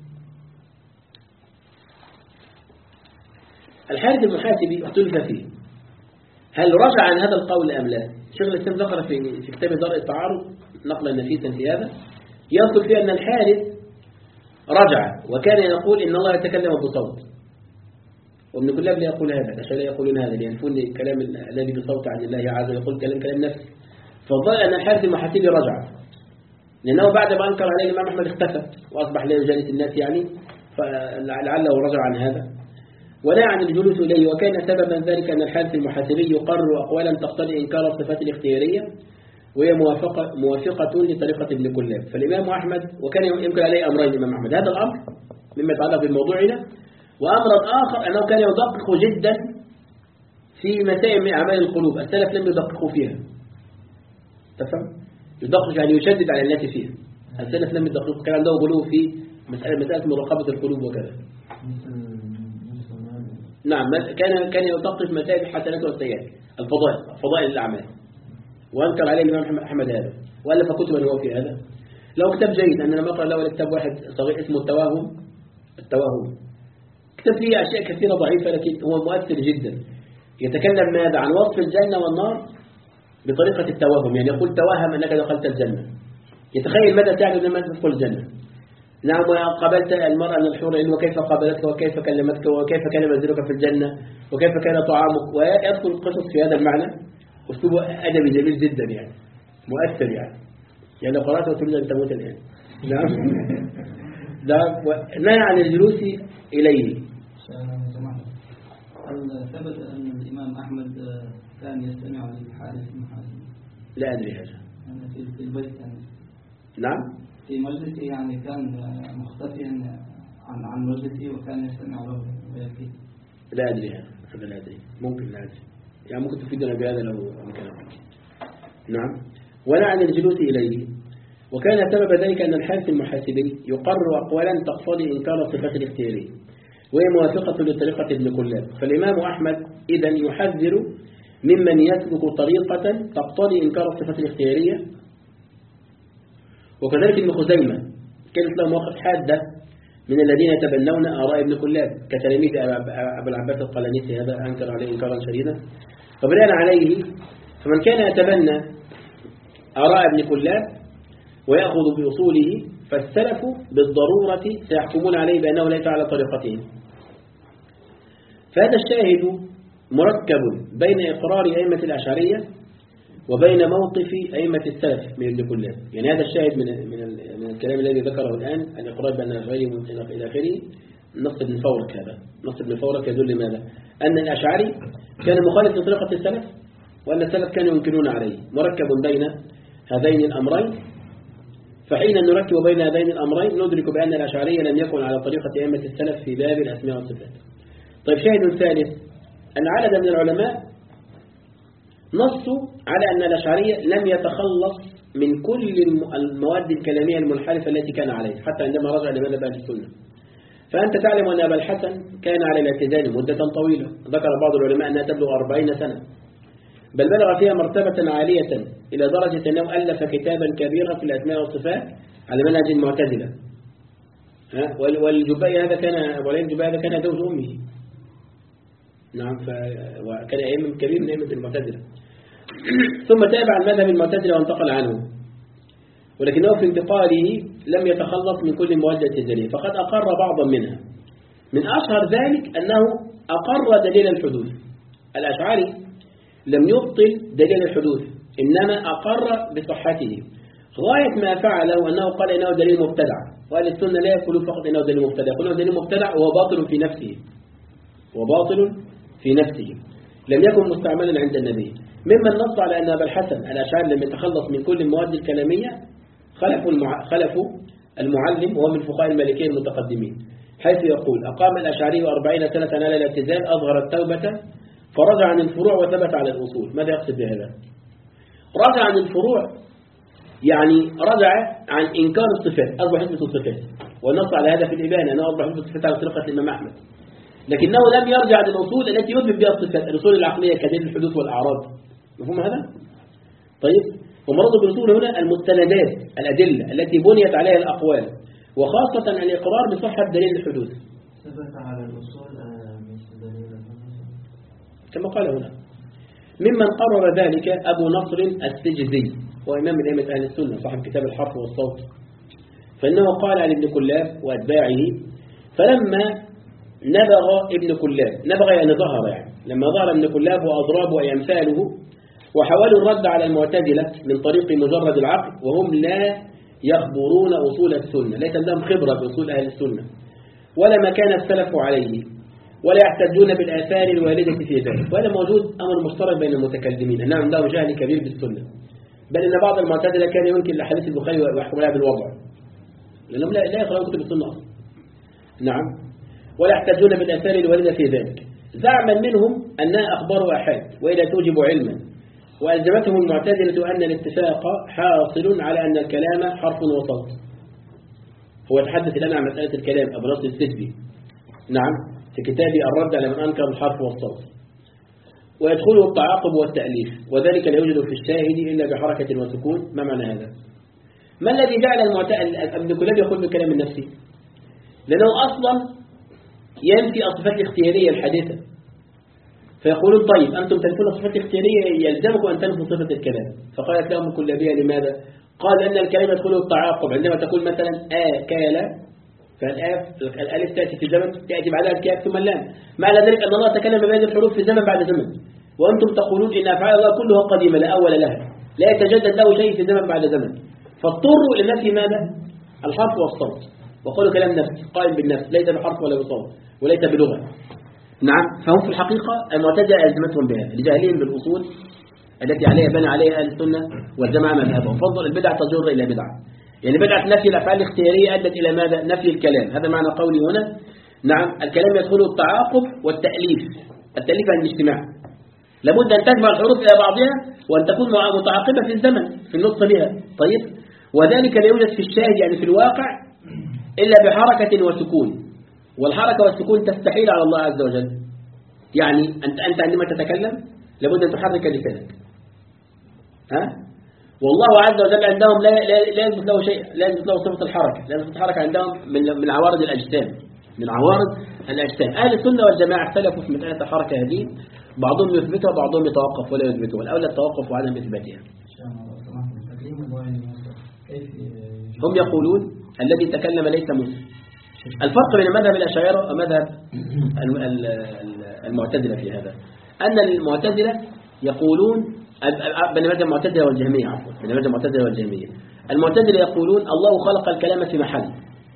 الحارث المحاسبي اختلف فيه، هل رجع عن هذا القول أم لا؟ شيخ الإسلام ذكر في في كتاب درء التعارض نقلا نفيسا في هذا، يذكر فيه أن الحارث رجع وكان يقول إن الله يتكلم بصوت، وابن كلاب لا يقول هذا، الأشاعرة لا يقولون هذا، لينفون الكلام الذي بصوت عن الله عز وجل، يقول كلام كلام نفسي. فظل أن الحارث المحاسبي رجع، لأنه بعد ما أنكر عليه الإمام أحمد اختفى وأصبح لا يجالس الناس يعني، فلعله رجع عن هذا ونهى عن الجلوس إليه. وكان سببا ذلك أن الحارث المحاسبي يقرر أقوالا تقتضي إنكار الصفات الاختيارية، وهي موافقة موافقة لطريقة ابن كلاب. فالإمام أحمد وكان يمكن عليه أمرين الإمام أحمد، هذا الأمر مما يتعلق بموضوعنا، وأمر آخر أنه كان يدقق جدا في مسائل من أعمال القلوب، السلف لم يدققوا فيها، تفهم؟ يدقق يعني يشدد على الناس فيها، السلف لم يدققوا، كان عنده غلو في مسألة مسألة مراقبة القلوب وكذا. نعم، كان كان يدقق مسائل الحسنات والسيئات، الفضائل فضائل الأعمال، وأنكر عليه الإمام أحمد هذا، وألف كتبا هو في هذا. لو كتاب جيد، أننا نقرأ له كتاب واحد صغير اسمه التواهم، التواهم كتب فيه أشياء كثيرة ضعيفة لكن هو مؤثر جدا. يتكلم ماذا عن وصف الجنة والنار بطريقة التوهم، يعني يقول توهم أنك دخلت الجنة، يتخيل ماذا تعلم لما تدخل الجنة. نعم، وقابلت المرأة من الحور العين وكيف قابلتك وكيف كلمتك وكيف كان منزلك في الجنة وكيف كان طعامك، ويدخل القصص في هذا المعنى. أسلوبه أدبي جميل جدا، يعني مؤثر، يعني يعني لو قرأته تريد أن تموت الآن. نعم. نهى عن الجلوس إليه. هل ثبت أن الإمام أحمد كان يستمع للحارث بن حازم؟ لا أدري هذا. يعني في البيت يعني. نعم. في مجلسه يعني كان مختفيا عن عن مجلسه وكان يستمع له ويبكي. لا أدري هذا، هذا لا أدري، ممكن لا أدري، يعني ممكن تفيدنا بهذا لو أمكن. نعم. ونهى عن الجلوس إليه، وكان سبب ذلك أن الحارث المحاسبي يقرر أقوالا تقتضي إنكار الصفات الاختيارية وهي موافقة لطريقة ابن كلاب. فالإمام أحمد إذن يحذر ممن يسلك طريقة تقتضي إنكار الصفات الاختيارية. وكذلك ابن خزيمة كانت له مواقف حادة من الذين يتبنون آراء ابن كلاب كتلاميذ أبو العباس القلنيسي، هذا أنكر عليه إنكارا شديدا. فبناء عليه فمن كان يتبنى آراء ابن كلاب ويأخذ بأصوله فالسلف بالضرورة سيحكمون عليه بأنه ليس على طريقتهم. فهذا الشاهد مركب بين إقرار أئمة الأشعرية وبين موقف أئمة السلف من ابن كلاب. يعني هذا الشاهد من من من الكلام الذي ذكره الآن، الإقرار بأن الأشعري ممكن إلى آخره. نص ابن فورك، هذا نص ابن فورك يدل لماذا؟ أن الأشعري كان مخالف لطريقة السلف وأن السلف كانوا ينكرون عليه، مركب بين هذين الأمرين. فحين نركب بين هذين الأمرين ندرك بأن الأشعري لم يكن على طريقة أئمة السلف في باب الأسماء والصفات. طيب، شاهد ثالث أن عدد من العلماء نصوا على أن الأشعري لم يتخلص من كل المواد الكلامية المنحرفة التي كان عليها حتى عندما رجع لمذهب أهل السنة. فأنت تعلم أن أبا الحسن كان على الاعتزال مدة طويلة، ذكر بعض العلماء أنها تبلغ أربعين سنة، بل بلغ فيها مرتبة عالية إلى درجة أنه ألف كتابا كبيرا في الأسماء والصفات على منهج المعتزلة. والجبائي هذا كان أبو علي الجبائي هذا كان زوج أمه. نعم، وكان أئمة كبير من أئمة المعتزلة. ثم تابع المذهب المعتزلة وانتقل عنه، ولكنه في انتقاله لم يتخلص من كل المواد الاعتزالية، فقد أقر بعضا منها. من أشهر ذلك أنه أقر دليل الحدوث. الأشعري لم يبطل دليل الحدوث، إنما أقر بصحته. غاية ما فعله أنه قال إنه دليل مبتدع، وقال السنة لا يقولون فقط إنه دليل مبتدع، يقولون دليل مبتدع وهو باطل في نفسه، وباطل في نفسه لم يكن مستعملا عند النبي. ممن نص على أن أبا الحسن الأشعري لم يتخلص من كل المواد الكلامية خلفوا المع... خلفوا المعلم وهو من فقهاء المالكية المتقدمين، حيث يقول: أقام الأشعري أربعين سنة على الاعتزال، أظهر التوبة فرجع عن الفروع وثبت على الأصول. ماذا يقصد بهذا؟ رجع عن الفروع يعني رجع عن إنكار الصفات، أصبح يثبت الصفات، ونص على هذا في الإبانة أنه أصبح يثبت الصفات على طريقة الإمام أحمد، لكنه لم يرجع للأصول التي يثبت بها الصفات، الأصول العقلية كدليل الحدوث والأعراض. مفهوم هذا؟ طيب، ومرض بالأصول هنا المستندات، الأدلة التي بنيت عليها الأقوال، وخاصة الإقرار بصحة دليل الحدوث. ثبت على الأصول كما قال هنا. ممن قرر ذلك أبو نصر السجزي، وإمام من أئمة أهل السنة صاحب كتاب الحرف والصوت، فإنه قال عن ابن كلاب وأتباعه: فلما نبغ ابن كلاب، نبغ يعني ظهر، يعني لما ظهر ابن كلاب وأضرابه أي أمثاله وحاولوا الرد على المعتزلة من طريق مجرد العقل، وهم لا يخبرون أصول السنة، ليس عندهم خبرة بأصول أهل السنة ولا ما كان السلف عليه، ولا يحتجون بالآثار الواردة في ذلك. وهذا موجود أمر مشترك بين المتكلمين، أنهم عندهم جهل كبير بالسنة، بل إن بعض المعتزلة كان يمكن لحديث البخاري ويحكم لها بالوضع، لأنهم لا لا يقرأون كتب السنة أصلا. نعم، ولا يحتجون بالآثار الواردة في ذلك، زعما منهم أنها أخبار أحاد وإذا توجب علما، وألزمتهم المعتزلة أن الاتفاق حاصل على أن الكلام حرف وصوت. هو يتحدث الآن عن مسألة الكلام، أبو نصر السجزي، نعم، في كتابه الرد على من أنكر الحرف والصوت، ويدخله التعاقب والتأليف، وذلك لا يوجد في الشاهد إلا بحركة وسكون. ما معنى هذا؟ ما الذي جعل المعتزلة ابن كلاب يقول بالكلام النفسي؟ لأنه أصلا ينفي الصفات الاختيارية الحادثة، فيقولون طيب أنتم تنفون الصفات الاختيارية يلزمكم أن تنفوا صفة الكلام. فقالت لهم الكلابية لماذا؟ قال أن الكلام يدخله التعاقب. عندما تقول مثلا آكل، فالآف الألف تأتي في زمن تأتي بعدها الكاف ثم اللام، معنى ذلك أن الله تكلم بهذه الحروف في زمن بعد زمن، وأنتم تقولون إن أفعال الله كلها قديمة لا أول لها، لا يتجدد له شيء في زمن بعد زمن، فاضطروا لنفي ماذا؟ الحرف والصوت، وقالوا كلام نفس قائم بالنفس ليس بحرف ولا بصوت وليس بلغة. نعم، فهم في الحقيقة المعتزلة ألزمتهم بها لجاهلين بالأصول التي عليها بنى عليها أهل السنة والجماعة مذهبهم. فضل البدع تجر إلى بدعة، يعني بدعة نفي الأفعال الاختيارية أدت إلى ماذا؟ نفي الكلام. هذا معنى قولي هنا. نعم، الكلام يدخله التعاقب والتأليف. التأليف عن الاجتماع، لابد أن تجمع الحروف إلى بعضها وأن تكون متعاقبة في الزمن في النطق بها. طيب، وذلك لا يوجد في الشاهد يعني في الواقع إلا بحركة وسكون، والحركة والسكون تستحيل على الله عز وجل. يعني أنت أنت عندما تتكلم لابد أن تحرك لسانك، ها؟ والله عز وجل عندهم لا لا لا يثبت له شيء، لا يثبت له صفة الحركة، لا يثبت الحركة عندهم من من عوارض الأجسام، من عوارض الأجسام. أهل السنة والجماعة اختلفوا في مسألة الحركة هذه، بعضهم يثبتها وبعضهم يتوقف ولا يثبتها، والأولى التوقف وعدم إثباتها. هم يقولون الذي تكلم ليس موسى. الفرق بين مذهب الأشاعرة ومذهب المعتزلة في هذا أن المعتزلة يقولون بين مذهب المعتزلة والجهمية عفوا بين مذهب المعتزلة والجهمية المعتزلة يقولون الله خلق الكلام في محل.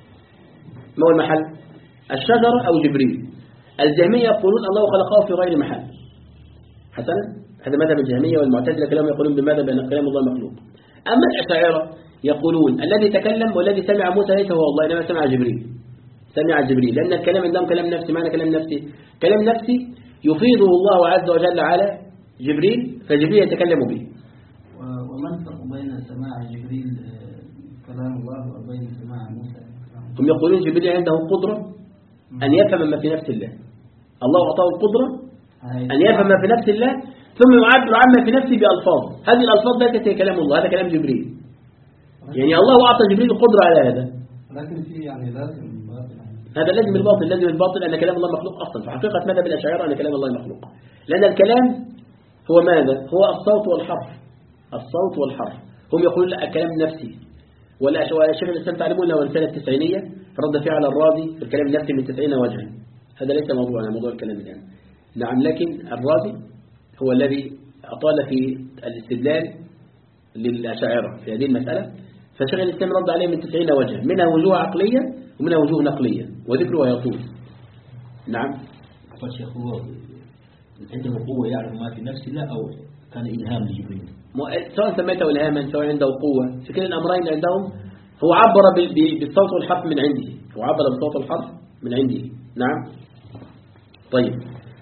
ما هو المحل؟ الشجرة أو جبريل. الجهمية يقولون الله خلقه في غير محل. حسنا، هذا مذهب الجهمية والمعتزلة كلام يقولون بماذا بأن كلام الله مخلوق. أما الأشاعرة يقولون الذي تكلم والذي سمع موسى ليس هو الله إنما سمع جبريل، سمع جبريل، لأن الكلام عندهم كلام نفسي. معنى كلام نفسي؟ كلام نفسي يفيضه الله عز وجل على جبريل فجبريل يتكلم به. وما الفرق بين سماع جبريل كلام الله وبين سماع موسى؟ هم يقولون جبريل عنده قدرة أن يفهم ما في نفس الله. الله أعطاه القدرة أن يفهم ما في نفس الله ثم يعبر عما في نفسه بألفاظ. هذه الألفاظ ليست هي كلام الله، هذا كلام جبريل. يعني الله أعطى جبريل القدرة على هذا، لكن في يعني لازم الباطل. هذا لازم الباطل، لازم الباطل أن كلام الله مخلوق أصلا. فحقيقة ماذا بالأشاعرة أن كلام الله مخلوق، لأن الكلام هو ماذا؟ هو الصوت والحرف، الصوت والحرف. هم يقولون لا، الكلام نفسي. ولا شيخ الإسلام تعلمون له رسالة التسعينية رد فيها على الرازي في الكلام النفسي من تسعين وجها. هذا ليس موضوعنا، موضوع الكلام الآن. نعم، لكن الرازي هو الذي أطال في الاستدلال للأشاعرة في هذه المسألة، فشيخ الإسلام رد عليه من تسعين وجها، منها وجوه عقلية ومنها وجوه نقلية، وذكره يطول. نعم. فالشيخ هو عنده قوة يعرف ما في نفس الله أو كان إلهام لجبريل؟ سواء سميته إلهاما سواء عنده قوة، في كل الأمرين عندهم هو عبر بالصوت والحرف من عنده، هو عبر بالصوت والحرف من عنده. نعم. طيب،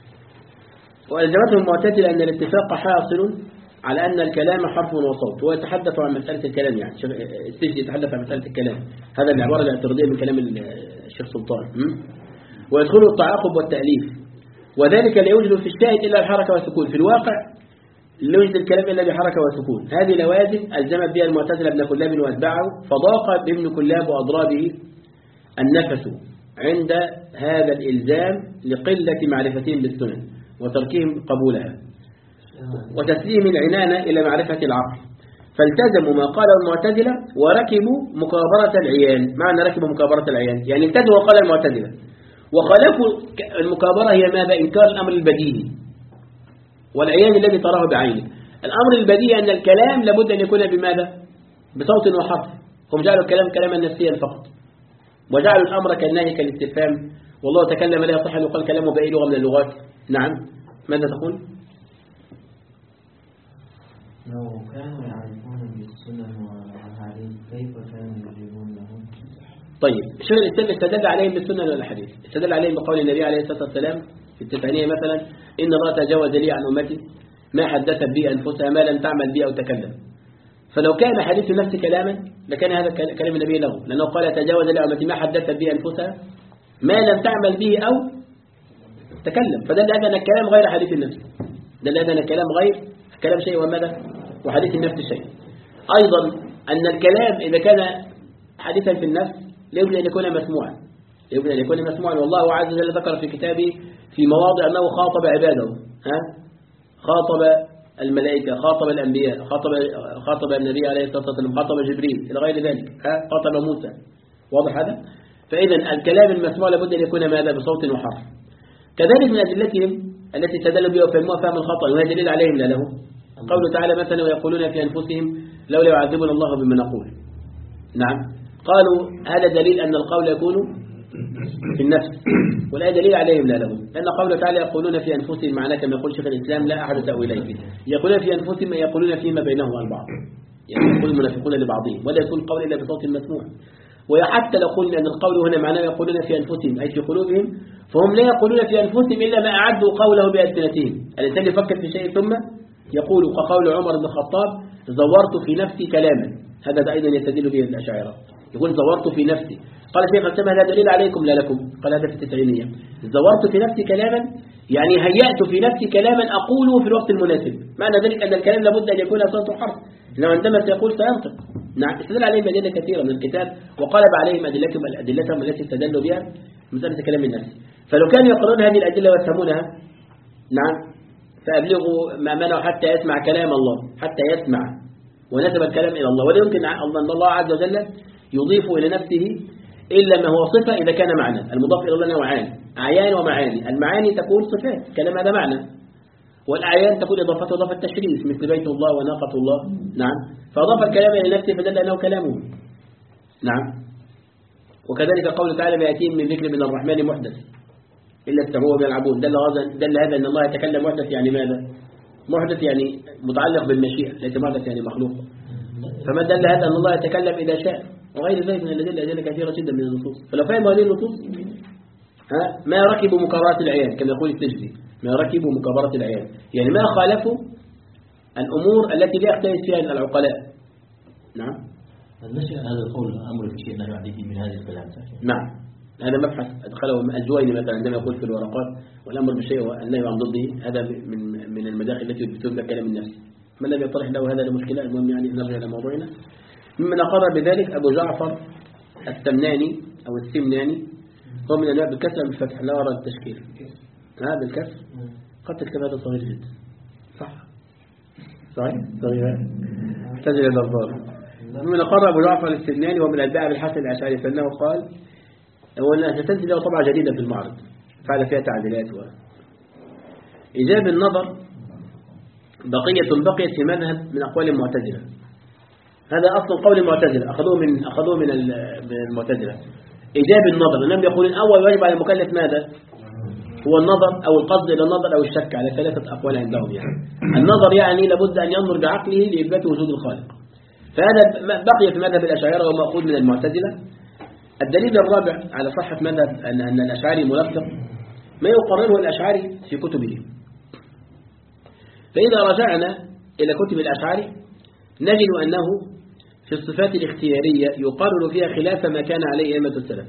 وألزمتهم المعتزلة أن الاتفاق حاصل على أن الكلام حرف وصوت، ويتحدث عن مسألة الكلام. يعني السجد يتحدث عن مسألة الكلام، هذا العبارة الاعتراضية من كلام الشيخ سلطان. ويدخل التعاقب والتأليف، وذلك لا يوجد في الشاهد إلا الحركة والسكون. في الواقع لا يوجد الكلام إلا بحركة وسكون. هذه لوازم ألزمت بها المعتزلة ابن كلاب وأتباعه، فضاق ابن كلاب وأضرابه النفس عند هذا الإلزام لقلة معرفتهم بالسنن وتركهم قبولها وتسليم العنانة إلى معرفة العقل، فالتزموا ما قاله المعتزلة وركبوا مكابرة العيان. معنى ركبوا مكابرة العيان يعني التزموا وقال المعتزلة، وخالفوا المكابرة هي ماذا؟ إنكار الأمر البديهي والعيان الذي تراه بعينه. الأمر البديهي أن الكلام لابد أن يكون بماذا؟ بصوت وحرف. هم جعلوا الكلام كلاما نفسيا فقط، وجعلوا الأمر كالنهي كالاستفهام. والله تكلم لا يصح أن يقال كلامه بأي لغة من اللغات. نعم، ماذا تقول؟ لو كانوا يعرفون بالسنن والحديث كيف كانوا يجيبون لهم؟ طيب، شيخ الإسلام استدل عليهم بالسنن والحديث، استدل عليهم بقول النبي عليه الصلاة والسلام في التثنية مثلا: إن الله تجاوز لي عن أمتي ما حدثت به أنفسها ما لم تعمل به أو تكلم. فلو كان حديث النفس كلاما لكان هذا كلام النبي له، لأنه قال تجاوز لي عن أمتي ما حدثت به أنفسها ما لم تعمل به أو تكلم. فدل هذا أن الكلام غير حديث النفس، دل هذا أن الكلام غير كلام شيء وماذا وحديث النفس شيء. أيضا أن الكلام إذا كان حديثا في النفس لا يمكن أن يكون مسموعا، يمكن أن يكون مسموعا. والله عز وجل ذكر في كتابه في مواضع أنه خاطب عباده، ها؟ خاطب الملائكة، خاطب الأنبياء، خاطب خاطب النبي عليه الصلاة والسلام، خاطب جبريل إلى غير ذلك، ها؟ خاطب موسى. واضح هذا؟ فإذا الكلام المسموع لابد أن يكون ماذا؟ بصوت وحرف. كذلك من أدلتهم التي استدلوا بها وفهموها فهم الخطأ وهي دليل عليهم لا له قوله تعالى مثلا ويقولون في أنفسهم لولا يعذبنا الله بما نقول. نعم، قالوا هذا دليل أن القول يكون في النفس، والآية دليل عليهم لا له، لأن قوله تعالى يقولون في أنفسهم معناه كما يقول شيخ الإسلام لا أحد تأويليه، يقولون في أنفسهم يقولون فيما بينهم البعض، يعني يقول المنافقون لبعضهم، ولا يكون القول إلا بصوت مسموع. وحتى لو قلنا أن القول هنا معناه يقولون في أنفسهم أي في قلوبهم، فهم لا يقولون في أنفسهم إلا ما أعدوا قوله بألسنتهم. الإنسان يفكر في شيء ثم يقول كقول عمر بن الخطاب زورت في نفسي كلاما، هذا أيضا يستدل به الأشاعرة، يقول زورت في نفسي. قال شيخ الإسلام هذا دليل عليكم لا لكم، قال هذا في التسعينية، زورت في نفسي كلاما يعني هيأت في نفسي كلاما أقوله في الوقت المناسب. معنى ذلك أن الكلام لابد أن يكون صوت وحرف، لو عندما سيقول سينطق. نعم، استدل عليهم أدلة كثيرة من الكتاب وقلب عليهم أدلتهم أدلتهم التي استدلوا بها مسألة كلام النفس. فلو كانوا يقرون هذه الأدلة ويفهمونها، نعم، فأبلغوا ما منعوا حتى يسمع كلام الله، حتى يسمع ونسب الكلام إلى الله. ولا يمكن أن الله عز وجل يضيف إلى نفسه إلا ما هو صفة إذا كان معنى. المضاف إلى الله نوعان، أعيان ومعاني. المعاني تكون صفات كلام هذا معنى، والأعيان تكون إضافة إضافة تشريف مثل بيت الله وناقة الله. نعم، فأضاف الكلام إلى نفسه فدل أنه كلامه. نعم، وكذلك قول تعالى ما يأتيهم من ذكر من الرحمن محدث إلا استمعوا ويلعبون، دل هذا دل هذا أن الله يتكلم محدث يعني ماذا؟ محدث يعني متعلق بالمشيئة، ليس محدث يعني مخلوق. فما دل هذا أن الله يتكلم إذا شاء، وغير ذلك من الأدلة أدلة كثيرة جدا من النصوص. فلو فهموا هذه النصوص ها ما ركبوا مكابرات العيان كما يقول التجدي، ما ركبوا مكابرات العيان، يعني ما خالفوا الأمور التي لا يختلف فيها العقلاء. نعم، النشأ هذا القول أمر في شيء لا يعديه من هذه الكلام. نعم، هذا مبحث أدخله الجويني مثلا عندما يقول في الورقات والأمر بالشيء والنهي عن ضده، هذا من من المداخل التي يثبتون بها كلام النفس. من لم يطرح له هذا المشكلة. المهم يعني نرجع إلى موضوعنا. ممن أقر بذلك أبو جعفر السمناني أو السمناني، هو من النوع بالكسر بالفتح لا أرى التشكيل. ها بالكسر قد تكتب هذا صغير جدا، صح صحيح صغير تجري الأرضار. ممن أقر أبو جعفر السمناني ومن أتباع بالحسن الأشعري فإنه قال وأنها ستنزل له طبعة جديدة في المعرض فعل فيها تعديلات. و إيجاب النظر بقية بقيت في مذهب من أقوال المعتزلة. هذا أصل قول المعتزلة، أخذوه من أخذوه من المعتزلة. إيجاب النظر، أنهم يقولون أول واجب على المكلف ماذا؟ هو النظر أو القصد إلى النظر أو الشك، على ثلاثة أقوال عندهم. يعني النظر يعني لابد أن ينظر بعقله لإثبات وجود الخالق، فهذا بقي في مذهب الأشاعرة ومأخوذ من المعتزلة. الدليل الرابع على صحة مذهب أن أن الأشعري ملفق ما يقرره الأشعري في كتبه. فإذا رجعنا إلى كتب الأشعري نجد أنه في الصفات الاختيارية يقرر فيها خلاف ما كان عليه أئمة السلف.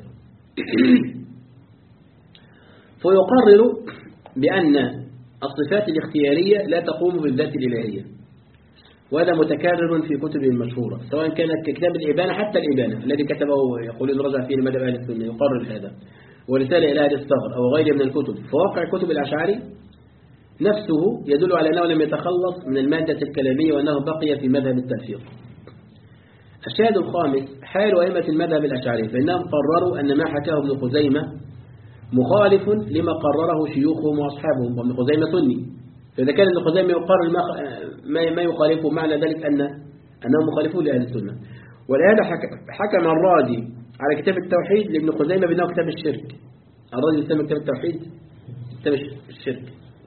فيقرر بأن الصفات الاختيارية لا تقوم بالذات الإلهية، وهذا متكرر في كتبه المشهورة سواء كانت كتاب الإبانة حتى الإبانة الذي كتبه يقولون رجع فيه لمذهب أهل السنة يقرر هذا، ورسالة إلى أهل الصغر أو غيره من الكتب. فواقع كتب الأشعري نفسه يدل على أنه لم يتخلص من المادة الكلامية وأنه بقي في مذهب التلفيق. الشاهد الخامس حال أئمة المذهب الأشعري، فإنهم قرروا أن ما حكاه ابن خزيمة مخالف لما قرره شيوخهم وأصحابهم، وابن خزيمة سني، فإذا كان ابن خزيمة يقرر ما ما يخالفه معنى ذلك أن أنهم مخالفون لأهل السنة. ولهذا حكم الرازي على كتاب التوحيد لابن خزيمة بأنه كتاب الشرك. الرازي يسمى كتاب التوحيد كتاب الشرك.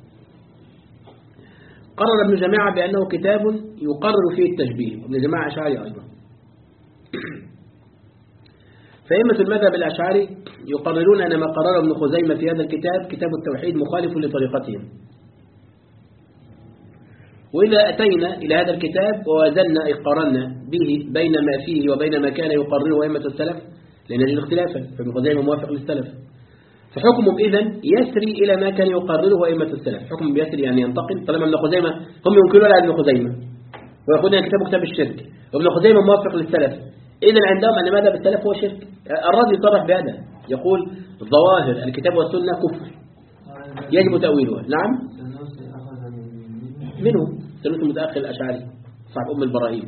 قرر ابن جماعة بأنه كتاب يقرر فيه التشبيه، ابن جماعة أشعري أيضا. فأئمة المذهب الأشعري يقررون أن ما قرره ابن خزيمة في هذا الكتاب كتاب التوحيد مخالف لطريقتهم. وإذا أتينا إلى هذا الكتاب ووازنا أي قارنا به بين ما فيه وبين ما كان يقرره أئمة السلف لنجد اختلافا، فابن خزيمة موافق للسلف، فحكمهم إذن يسري إلى ما كان يقرره أئمة السلف. حكم يسري يعني ينتقل، طالما ابن خزيمة هم ينكرون على ابن خزيمة ويقولون أن كتابه كتاب الشرك وابن خزيمة موافق للسلف، إذن عندهم أن ماذا بالسلف هو شرك، الرازي صرح بهذا، يقول ظواهر الكتاب والسنة كفر يجب تأويلها. نعم منه سنوسي متأخر الأشعري صاحب أم البراهيم.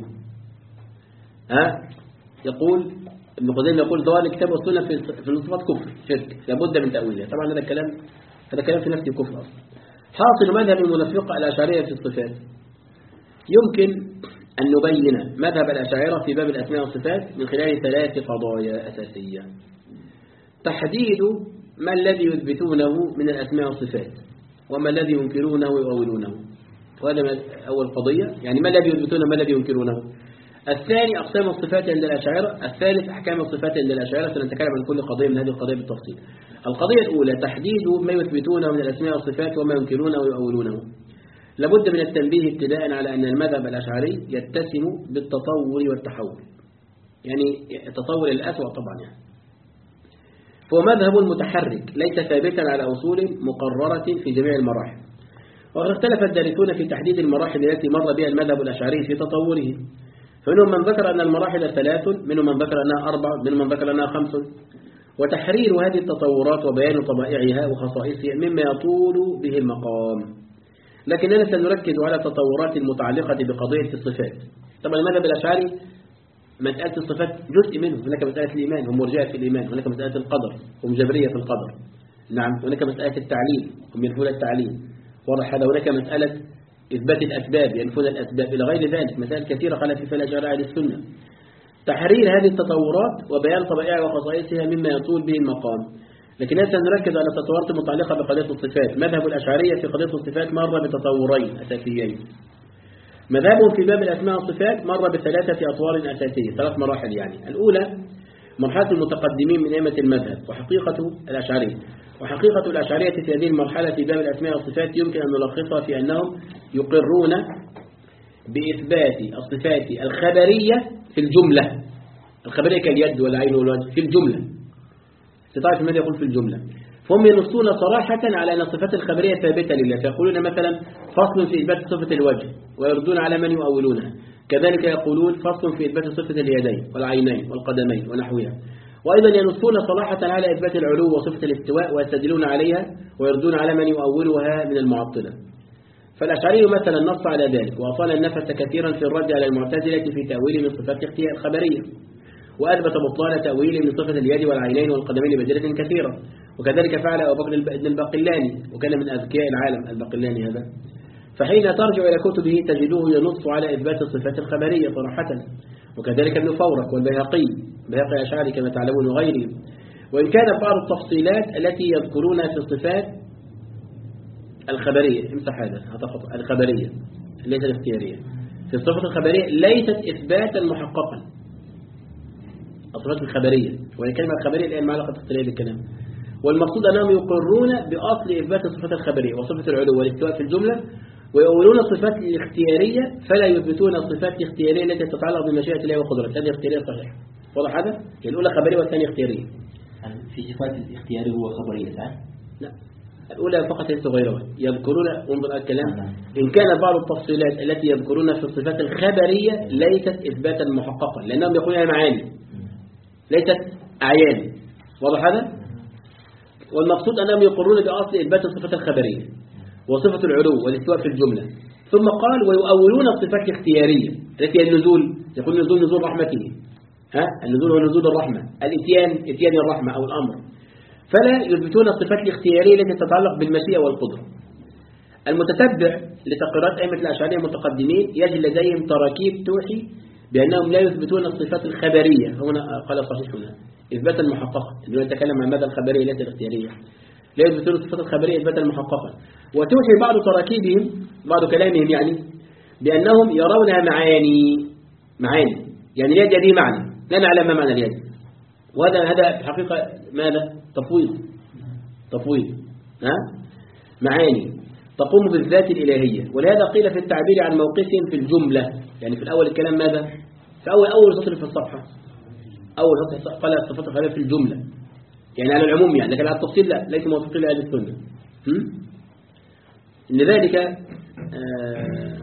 ها يقول ابن خزيمة يقول ظواهر الكتاب والسنة في في الصفات كفر شرك لابد من تأويلها. طبعا هذا الكلام هذا كلام في نفسه كفر أصلا. حاصل مذهب المنافقة الأشعرية في الصفات، يمكن أن نبين مذهب الأشاعرة في باب الأسماء والصفات من خلال ثلاث قضايا أساسية: تحديد ما الذي يثبتونه من الأسماء والصفات، وما الذي ينكرونه ويؤولونه، وهذا أول قضية، يعني ما الذي يثبتونه وما الذي ينكرونه. الثاني أقسام الصفات عند الأشاعرة. الثالث أحكام الصفات عند الأشاعرة. سنتكلم عن كل قضية من هذه القضايا بالتفصيل. القضية الأولى تحديد ما يثبتونه من الأسماء والصفات وما ينكرونه ويؤولونه. لابد من التنبيه ابتداء على أن المذهب الأشعري يتسم بالتطور والتحول، يعني التطور الأسوأ طبعا يعني. فهو مذهب متحرك ليس ثابتا على أصول مقررة في جميع المراحل. وقد اختلف الدارسون في تحديد المراحل التي مر بها المذهب الأشعري في تطوره، فمنهم من ذكر أن المراحل ثلاث، منهم من ذكر أنها أربع، منهم من ذكر أنها خمس. وتحرير هذه التطورات وبيان طبائعها وخصائصها مما يطول به المقام، لكننا سنركز على التطورات المتعلقة بقضية الصفات. طبعا المذهب الأشعري مسألة الصفات جزء منه، هناك مسألة الإيمان هم مرجئة في الإيمان، هناك مسألة القدر هم جبرية في القدر، نعم، هناك مسألة التعليل هم ينفون التعليل، واضح هذا. هناك مسألة إثبات الأسباب ينفون الأسباب إلى غير ذلك، مسائل كثيرة خلت في فلك أهل السنة. تحرير هذه التطورات وبيان طبائعها وخصائصها مما يطول به المقام، لكننا سنركز على التطورات المتعلقة بقضية الصفات. مذهب الأشعرية في قضية الصفات مر بتطورين أساسيين. مذهبهم في باب الأسماء والصفات مر بثلاثة أطوار أساسية، ثلاث مراحل يعني. الأولى مرحلة المتقدمين من أئمة المذهب وحقيقة الأشعرية. وحقيقة الأشعرية في هذه المرحلة في باب الأسماء والصفات يمكن أن نلخصها في أنهم يقرون بإثبات الصفات الخبرية في الجملة، الخبرية كاليد والعين والوجه في الجملة، تعرف ماذا يقول في الجملة. فهم ينصون صراحة على أن الصفات الخبرية ثابتة لله، فيقولون مثلا فصل في إثبات صفة الوجه ويردون على من يؤولونها. كذلك يقولون فصل في إثبات صفة اليدين والعينين والقدمين ونحوها. وأيضا ينصون صراحة على إثبات العلو وصفة الاستواء ويستدلون عليها ويردون على من يؤولها من المعطلة. فالأشعري مثلا نص على ذلك، وأطال النفس كثيرا في الرد على المعتزلة في تأويل من صفات الخبرية، وأثبت بطلان تأويل من صفة اليد والعينين والقدمين بأدلة كثيرة. وكذلك فعل أبو بكر بن الباقلاني، وكان من أذكياء العالم الباقلاني هذا. فحين ترجع إلى كتبه تجدوه ينص على إثبات الصفات الخبرية صراحة. وكذلك ابن فورك والبيهقي، بيهقي أشعري كما تعلمون وغيرهم. وإن كان بعض التفصيلات التي يذكرونها في الصفات الخبرية، امسح هذا الخبرية ليست الاختيارية، في الصفات الخبرية ليست إثباتا محققا. الصفات الخبرية وهي كلمة خبرية الآن ما علاقة تختلف بالكلام، والمقصود أنهم يقرون بأصل إثبات الصفات الخبرية وصفة العلو والاستواء في الجملة، ويؤولون الصفات الاختيارية فلا يثبتون الصفات الاختيارية التي تتعلق بمشيئة الله وقدرته. هذه اختيارية صحيحة، واضح هذا؟ الأولى خبرية والثانية اختيارية. في صفات الاختياري هو خبرية صح؟ لا، الأولى فقط ليس غيرها. يذكرون، انظر الكلام، إن كان بعض التفصيلات التي يذكرونها في الصفات الخبرية ليست إثباتا محققا، لأنهم يقولون معاني ليست أعيان، واضح هذا؟ والمقصود أنهم يقرون بأصل إثبات الصفات الخبرية وصفة العلو والاستواء في الجملة. ثم قال ويؤولون الصفات الاختيارية التي هي النزول، يقول نزول نزول رحمته، ها النزول هو نزول الرحمة، الاتيان اتيان الرحمة أو الأمر. فلا يثبتون الصفات الاختيارية التي تتعلق بالمشيئة والقدرة. المتتبع لتقريرات أئمة الأشعرية المتقدمين يجد لديهم تراكيب توحي بأنهم لا يثبتون الصفات الخبرية، هنا قال صحيح هنا إثباتا محققا، اللي يتكلم عن ماذا الخبرية ليس الاختيارية، لا يثبتون الصفات الخبرية إثباتا محققا. وتوحي بعض تراكيبهم بعض كلامهم يعني بأنهم يرونها معاني معاني يعني اليد دي معنى لا نعلم ما معنى اليد، وهذا هذا في حقيقة ماذا تفويض تفويض ها معاني تقوم بالذات الإلهية. ولهذا قيل في التعبير عن موقفهم في الجملة، يعني في الأول الكلام ماذا في أول أول سطر في الصفحة، أول سطر قال الصفات الخبرية في الجملة يعني على العموم يعني، لكن على التفصيل لا، ليس موافقين لهذه السنة. لذلك آه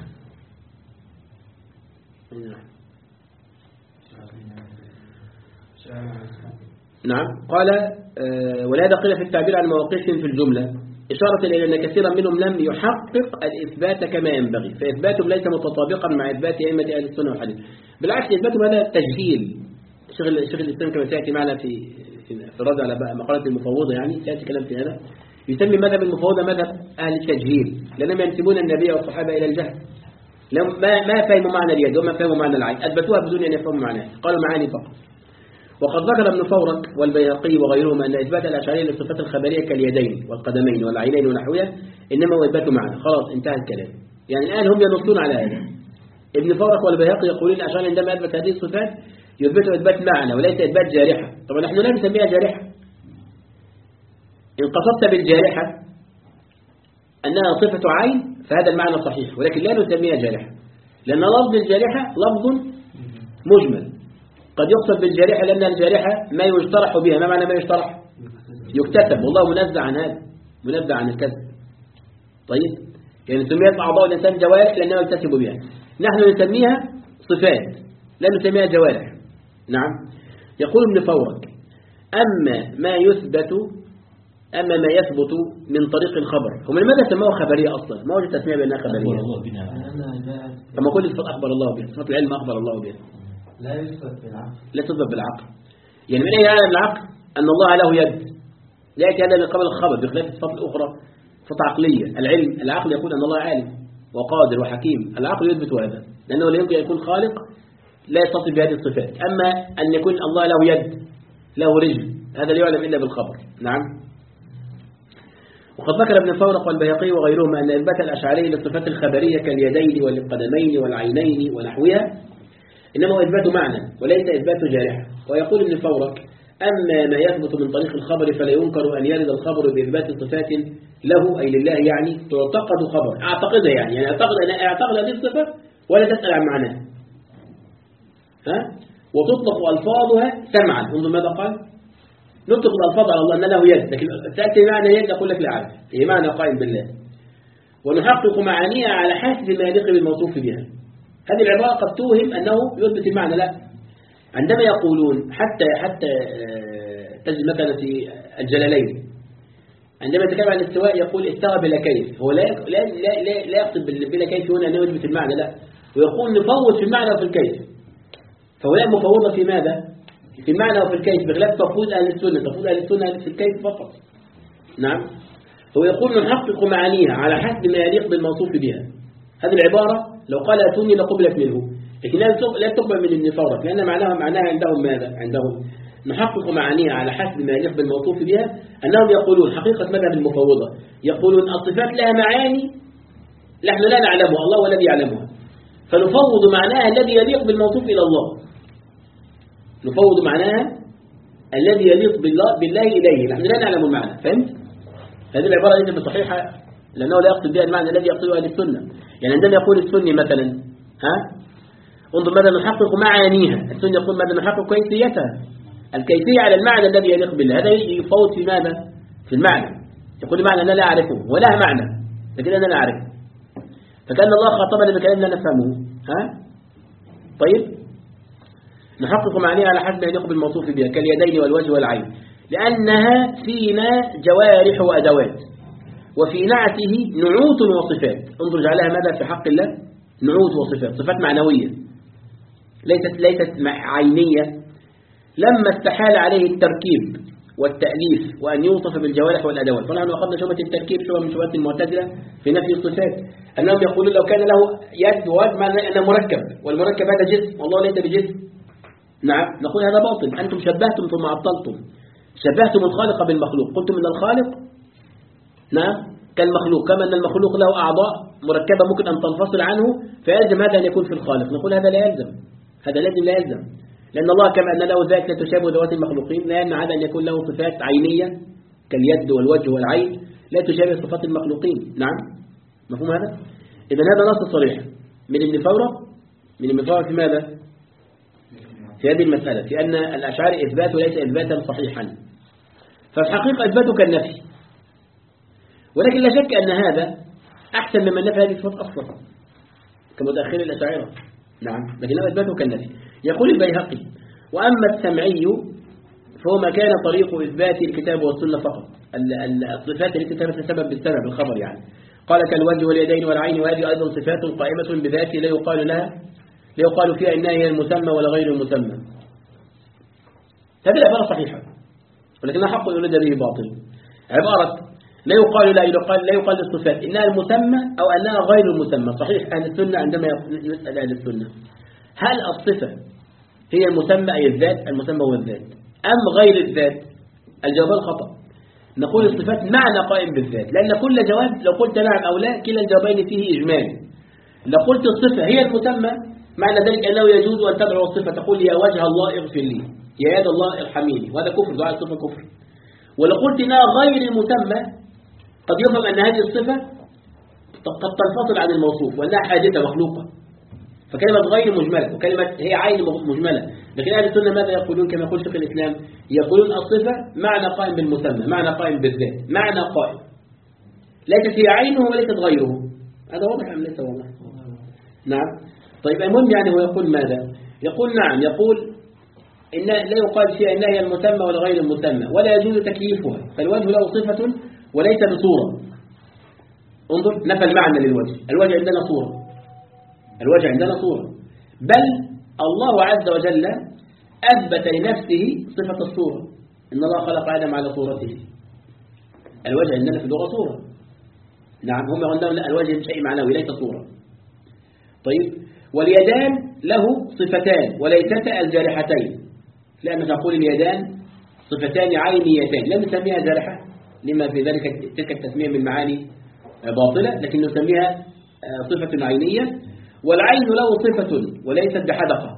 نعم. قال آه ولهذا قيل في التعبير عن مواقفهم في الجملة إشارة إلى أن كثيرا منهم لم يحقق الإثبات كما ينبغي، فإثباتهم ليس متطابقا مع إثبات أئمة أهل السنة والحديث، بالعكس إثباتهم هذا تجهيل. شغل شغل الإسلام كما سيأتي معنا في في الرد على مقالة المفوضة، يعني سيأتي كلام في هذا، يسمي مذهب المفوضة مذهب أهل التجهيل، لأنهم ينسبون النبي والصحابة إلى الجهل، ما ما فهموا معنى اليد وما فهموا معنى العين، أثبتوها بدون أن يفهموا معناها، قالوا معاني فقط. وقد ذكر ابن فورك والبيهقي وغيرهم أن إثبات الأشعرية للصفات الخبرية كاليدين والقدمين والعينين ونحوها إنما هو إثبات معنى، خلاص انتهى الكلام. يعني الآن هم ينصون على هذا. ابن فورك والبيهقي يقولون الأشعرية عندما أثبت هذه الصفات يثبتوا إثبات معنى وليس إثبات جارحة. طبعا نحن لا نسميها جارحة. إن قصدت بالجارحة أنها صفة عين فهذا المعنى صحيح، ولكن لا نسميها جارحة، لأن لفظ الجارحة لفظ مجمل. قد يقصد بالجارحة لأن الجارحة ما يجترح بها. ما معنى ما يجترح؟ يكتسب، والله منزع عن هذا، منزع عن الكسب. طيب، يعني سميت أعضاء الإنسان جوارح لأنها يكتسب بها، نحن نسميها صفات لا نسميها جوارح. نعم. يقول ابن فورك أما ما يثبت أما ما يثبت من طريق الخبر، هم لماذا سموه خبرية أصلا؟ ما وجد تسمية بأنها خبرية. أخبر الله بنا. أما كل صفات أخبر الله بها، صفات العلم أخبر الله بها، لا يثبت بالعقل. لا تثبت بالعقل. يعني من أي يعلم العقل أن الله له يد؟ لا يأتي هذا من قبل الخبر، بخلاف الصفات الأخرى صفات عقلية. العلم العقل يقول أن الله عالم وقادر وحكيم، العقل يثبت هذا لأنه لا يمكن أن يكون خالق لا يتصف بهذه الصفات. أما أن يكون الله له يد له رجل هذا لا يعلم إلا بالخبر. نعم. وقد ذكر ابن فورق والبيهقي وغيرهم أن إثبات الأشعري للصفات الخبرية كاليدين والقدمين والعينين ونحوها إنما هو إثبات معنى وليس إثبات جارحة. ويقول ابن فورق أما ما يثبت من طريق الخبر فلا ينكر أن يرد الخبر بإثبات صفات له أي لله، يعني تعتقد خبر أعتقدها، يعني يعني أعتقد أنا أعتقد هذه الصفة ولا تسأل عن معناها، ها؟ وتطلق ألفاظها سمعا. انظر ماذا قال؟ نطلق الألفاظ على الله أن له يد، لكن تأتي معنى يد أقول لك لا أعرف، هي معنى قائم بالله. ونحقق معانيها على حسب ما يليق بالموصوف بها. هذه العبارة قد توهم أنه يثبت المعنى، لا. عندما يقولون حتى حتى تجد مثلا في الجلالين عندما يتكلم عن الاستواء يقول استوى بلا كيف، هو لا لا لا لا يقصد بلا كيف هنا أنه يثبت المعنى، لا، ويقول نفوض في المعنى وفي الكيف. فهؤلاء مفوضة في ماذا؟ في المعنى وفي الكيف، بخلاف تفويض أهل السنة، تفويض أهل السنة في الكيف فقط. نعم. هو يقول نحقق معانيها على حسب ما يليق بالموصوف بها. هذه العبارة لو قال أتوني لقبلت منه، لكن لا تقبل من ابن فورك لأن معناها معناها عندهم ماذا؟ عندهم نحقق معانيها على حسب ما يليق بالموصوف بها. أنهم يقولون حقيقة مذهب المفوضة، يقولون الصفات لها معاني نحن لا نعلمها، الله هو الذي يعلمها، فنفوض معناها الذي يليق بالموصوف إلى الله، نفوض معناها الذي يليق بالله, بالله إليه، نحن لا نعلم المعنى. فهمت؟ هذه العبارة ليست بصحيحة لأنه لا يقصد بها المعنى الذي يقصده أهل السنة. يعني عندما يقول السني مثلا ها انظر ماذا نحقق معانيها، السني يقول ماذا نحقق كيفيتها، الكيفية على المعنى الذي يليق بالله، هذا يفوض في ماذا؟ في المعنى. يقول المعنى أنا لا أعرفه ولا معنى لكن أنا لا أعرفه، فكأن الله خاطبنا بكلام لا نفهمه. ها طيب، نحقق معانيها على حسب ما يليق بالموصوف بها كاليدين والوجه والعين، لأنها فينا جوارح وأدوات، وفي نعته نعوت وصفات. انظر جعلها ماذا في حق الله؟ نعوت وصفات، صفات معنوية ليست ليست عينية. لما استحال عليه التركيب والتأليف وأن يوصف بالجوارح والأدوات، ونحن أخذنا شبهة التركيب شبهة من شبهات المعتزلة في نفي الصفات، أنهم يقولون لو كان له يد ووجه معناه أنه مركب، والمركب هذا جسم والله ليس بجسم. نعم، نقول هذا باطل، أنتم شبهتم ثم عطلتم، شبهتم الخالق بالمخلوق، قلتم أن الخالق نعم كالمخلوق، كما أن المخلوق له أعضاء مركبة ممكن أن تنفصل عنه فيلزم هذا أن يكون في الخالق. نقول هذا لا يلزم، هذا لازم لا يلزم، لأن الله كما أن له ذات لا تشابه ذوات المخلوقين لا يمنع هذا أن يكون له صفات عينية كاليد والوجه والعين لا تشابه صفات المخلوقين. نعم، مفهوم هذا؟ إذن هذا نص صريح من ابن فورق من ابن فورق في ماذا؟ في هذه المسألة، في أن الأشعار إثبات وليس إثباتا صحيحا، فالحقيقة إثباته كالنفي، ولكن لا شك أن هذا أحسن مما نفي هذه الصفات أصلا كمتأخر الأشاعرة. نعم، لكنه إثباته كالنفي. يقول البيهقي وأما السمعي فهو ما كان طريق إثبات الكتاب والسنة فقط، الصفات التي ثبت سبب بالسبب الخبر يعني. قال كالوجه واليدين والعين، وهذه أيضا صفات قائمة بذاته لا يقال لها لا يقال فيها إنها هي المسمى ولا غير المسمى. هذه العبارة صحيحة ولكنها حق يولد به باطل. عبارة لا يقال لا يقال لا يقال للصفات إنها المسمى أو أنها غير المسمى. صحيح أهل السنة عندما يسأل أهل السنة هل الصفة هي المسمى أي الذات، المسمى هو الذات، أم غير الذات؟ الجواب الخطأ. نقول الصفات معنى قائم بالذات، لأن كل جواب لو قلت نعم أو لا كلا الجوابين فيه إجمال. لو قلت الصفة هي المسمى معنى ذلك أنه يجوز أن تدعو الصفة تقول يا وجه الله اغفر لي، يا يد الله ارحميني، وهذا كفر، دعاء الصفة كفر. ولو قلت إنها غير المسمى قد يفهم أن هذه الصفة قد تنفصل عن الموصوف وأنها حادثة مخلوقة، فكلمة غير مجملة وكلمة هي عين مجملة. لكن أهل السنة ماذا يقولون كما يقول شيخ الإسلام؟ يقولون الصفة معنى قائم بالمسمى، معنى قائم بالذات، معنى قائم ليست هي عينه وليست غيره. هذا واضح أم ليس واضح؟ نعم. طيب المهم يعني هو يقول ماذا؟ يقول نعم، يقول إن لا يقال فيها إنها هي المسمى ولا غير المسمى، ولا يجوز تكييفها، فالوجه له صفة وليس بصورة. انظر، نفى المعنى للوجه، الوجه عندنا صورة، الوجه عندنا صورة، بل الله عز وجل أثبت لنفسه صفة الصورة، إن الله خلق آدم على صورته. الوجه عندنا في اللغة صورة. نعم، هم عندهم لا، الوجه شيء معنوي ليس صورة. طيب، واليدان له صفتان وليستا الجارحتين، لأن تقول اليدان صفتان عينيتان، لم نسميها جارحة لما في ذلك تلك التسمية من معاني باطلة، لكن نسميها صفة عينية. والعين له صفة وليست بحدقة.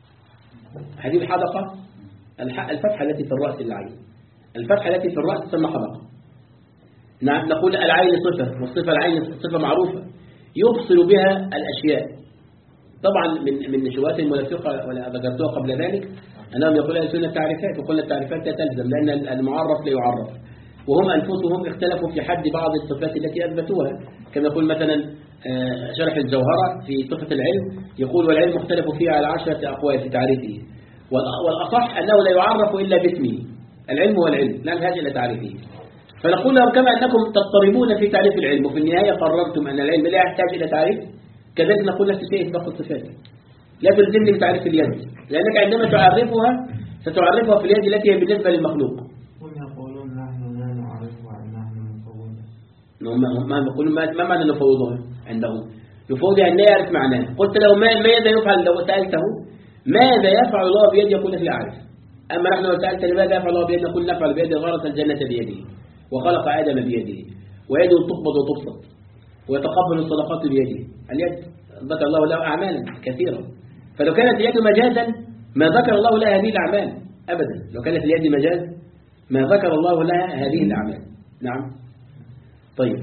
هذه الحدقة الفتحة التي في الرأس للعين، الفتحة التي في الرأس تسمى حدقة. نعم، نقول العين صفة، والصفة العين صفة معروفة يفصل بها الأشياء. طبعا من من شبهات الملفقة ولا ذكرتها قبل ذلك أنهم يقولون السنة التعريفات، وكل التعريفات لا تلزم لأن المعرف لا يعرف، وهم أنفسهم اختلفوا في حد بعض الصفات التي أثبتوها. كما يقول مثلا شرح الجوهرة في صفة العلم، يقول والعلم مختلف فيه على عشرة أقوال في تعريفه، والأصح أنه لا يعرف إلا باسمه، العلم هو العلم لا نحتاج إلى تعريفه. فنقول لهم كما أنكم تضطربون في تعريف العلم وفي النهاية قررتم أن العلم لا يحتاج إلى تعريف، كذلك نقول نفس الشيء في باقي الصفات. لا تلزمني بتعريف اليد، لأنك عندما تعرفها ستعرفها في اليد التي هي بالنسبة للمخلوق. هم يقولون نحن لا نعرفها نحن نفوضها. ما يقولون ما معنى نفوضها عندهم؟ نفوضها أن لا يعرف معناه. قلت له ماذا يفعل لو سألته ماذا يفعل الله بيد يقول لك لا أعرف. أما نحن لو سألت لماذا يفعل الله بيد نقول نفعل بيد غرس الجنة بيده وخلق آدم بيده ويده تقبض وتبسط ويتقبل الصدقات بيده. اليد ذكر الله له أعمالا كثيرة، فلو كانت اليد مجازا ما ذكر الله لها هذه الأعمال أبدا. لو كانت اليد مجاز ما ذكر الله لها هذه الأعمال. نعم. طيب،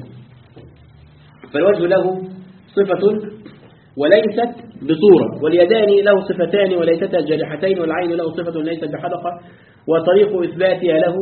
فالوجه له صفة وليست بصورة، واليدان له صفتان وليستا جارحتين، والعين له صفة ليست بحدقة، وطريق إثباتها له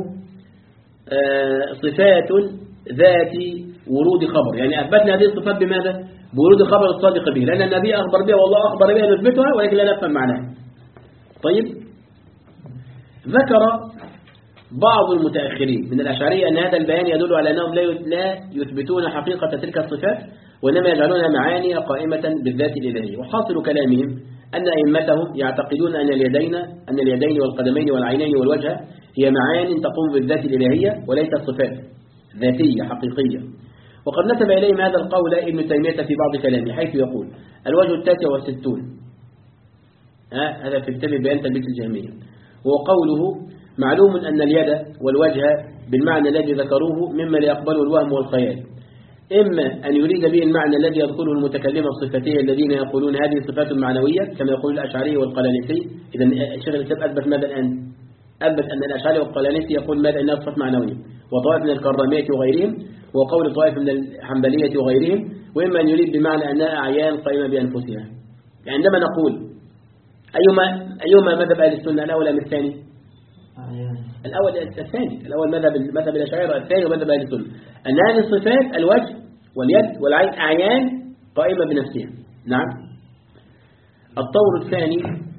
صفات ذات ورود خبر. يعني أثبتنا هذه الصفات بماذا؟ بورود خبر الصادق به، لأن النبي أخبر بها والله أخبر بها نثبتها ولكن لا نفهم معناها. طيب، ذكر بعض المتأخرين من الأشعرية أن هذا البيان يدل على أنهم لا يثبتون حقيقة تلك الصفات وإنما يجعلونها معاني قائمة بالذات الإلهية. وحاصل كلامهم أن أئمتهم يعتقدون أن اليدين أن اليدين والقدمين والعينين والوجه هي معاني تقوم بالذات الإلهية وليست صفات ذاتية حقيقية. وقد نسب إليهم هذا القول ابن تيمية في بعض كلامه حيث يقول الوجه التاسع والستون، هذا في كتاب بيان تلبيس الجهمية، وهو قوله معلوم أن اليد والوجه بالمعنى الذي ذكروه مما لا يقبله الوهم والخيال، إما أن يريد به المعنى الذي يذكره المتكلم الصفتي الذين يقولون هذه صفات معنوية كما يقول الأشعري والقلانسي. إذا الشيخ الإسلام أثبت ماذا الآن؟ أثبت أن الأشعري والقلانسي يقول ماذا أنها صفات معنوية، وطائف من الكرامية وغيرهم، وقول طائف من الحنبلية وغيرهم، وإما أن يريد بمعنى أنها أعيان قائمة بأنفسها. يعني عندما نقول أيما أيما مذهب أهل السنة الأول أم الثاني؟ الأول الثاني، الأول مذهب مذهب الأشاعرة، الثاني مذهب أهل السنة، أن هذه الصفات الوجه واليد والعين أعيان قائمة بنفسها. نعم. الطور الثاني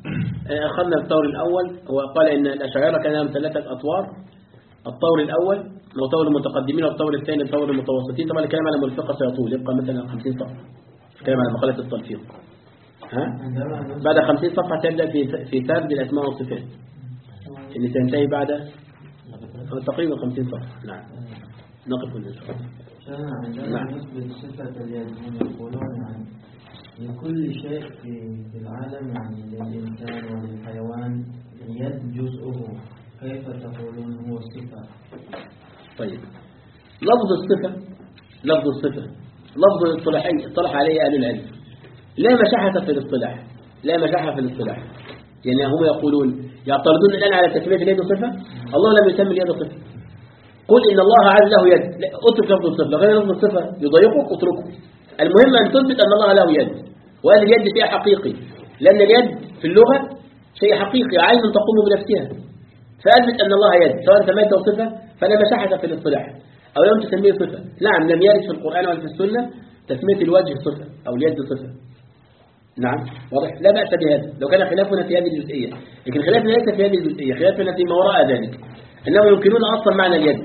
أخذنا الطور الأول. هو قال إن الأشاعرة كان لهم ثلاثة أطوار. الطور الأول هو طور المتقدمين، والطور الثاني طور المتوسطين. طبعا الكلام على مرفقة سيطول، يبقى مثلا خمسين صفحة الكلام على مقالة التلفيق. ها؟ بعد خمسين صفحة تبدأ في في سرد الأسماء والصفات اللي تنتهي بعد تقريبا خمسين صفحة. نعم نقف هنا إن شاء الله. عندما نثبت صفة اليد هم يقولون يعني لكل شيء في في العالم، يعني للإنسان وللحيوان اليد جزءه، كيف تقولون هو صفة؟ طيب لفظ الصفة لفظ الصفة لفظ اصطلاحي اصطلح عليه أهل العلم، لا مشاحة في الاصطلاح، لا مشاحة في الاصطلاح. يعني هم يقولون يعترضون الآن على تسمية اليد صفة. الله لم يسمي اليد صفة. قل إن الله عز له يد، اترك لفظ الصفة، غير لفظ الصفة يضيقك اتركه. المهم أن تثبت أن الله له يد، وأن اليد شيء حقيقي، لأن اليد في اللغة شيء حقيقي، عين تقوم بنفسها. فأثبت أن الله يد، سواء سميته صفة فلا مشاحة في الاصطلاح أو لم تسميه صفة. نعم لم يرد في القرآن ولا في السنة تسمية الوجه صفة أو اليد صفة. نعم واضح، لا بأس بهذا لو كان خلافنا في هذه الجزئية، لكن خلافنا ليس في هذه الجزئية، خلافنا فيما وراء ذلك، أنهم يمكنون أصلا معنى اليد.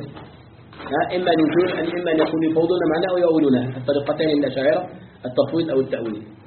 إما أن يمكنون إما أن يكونوا يفوضون معناه أو يؤولونه، الطريقتين للأشاعرة التفويض أو التأويل.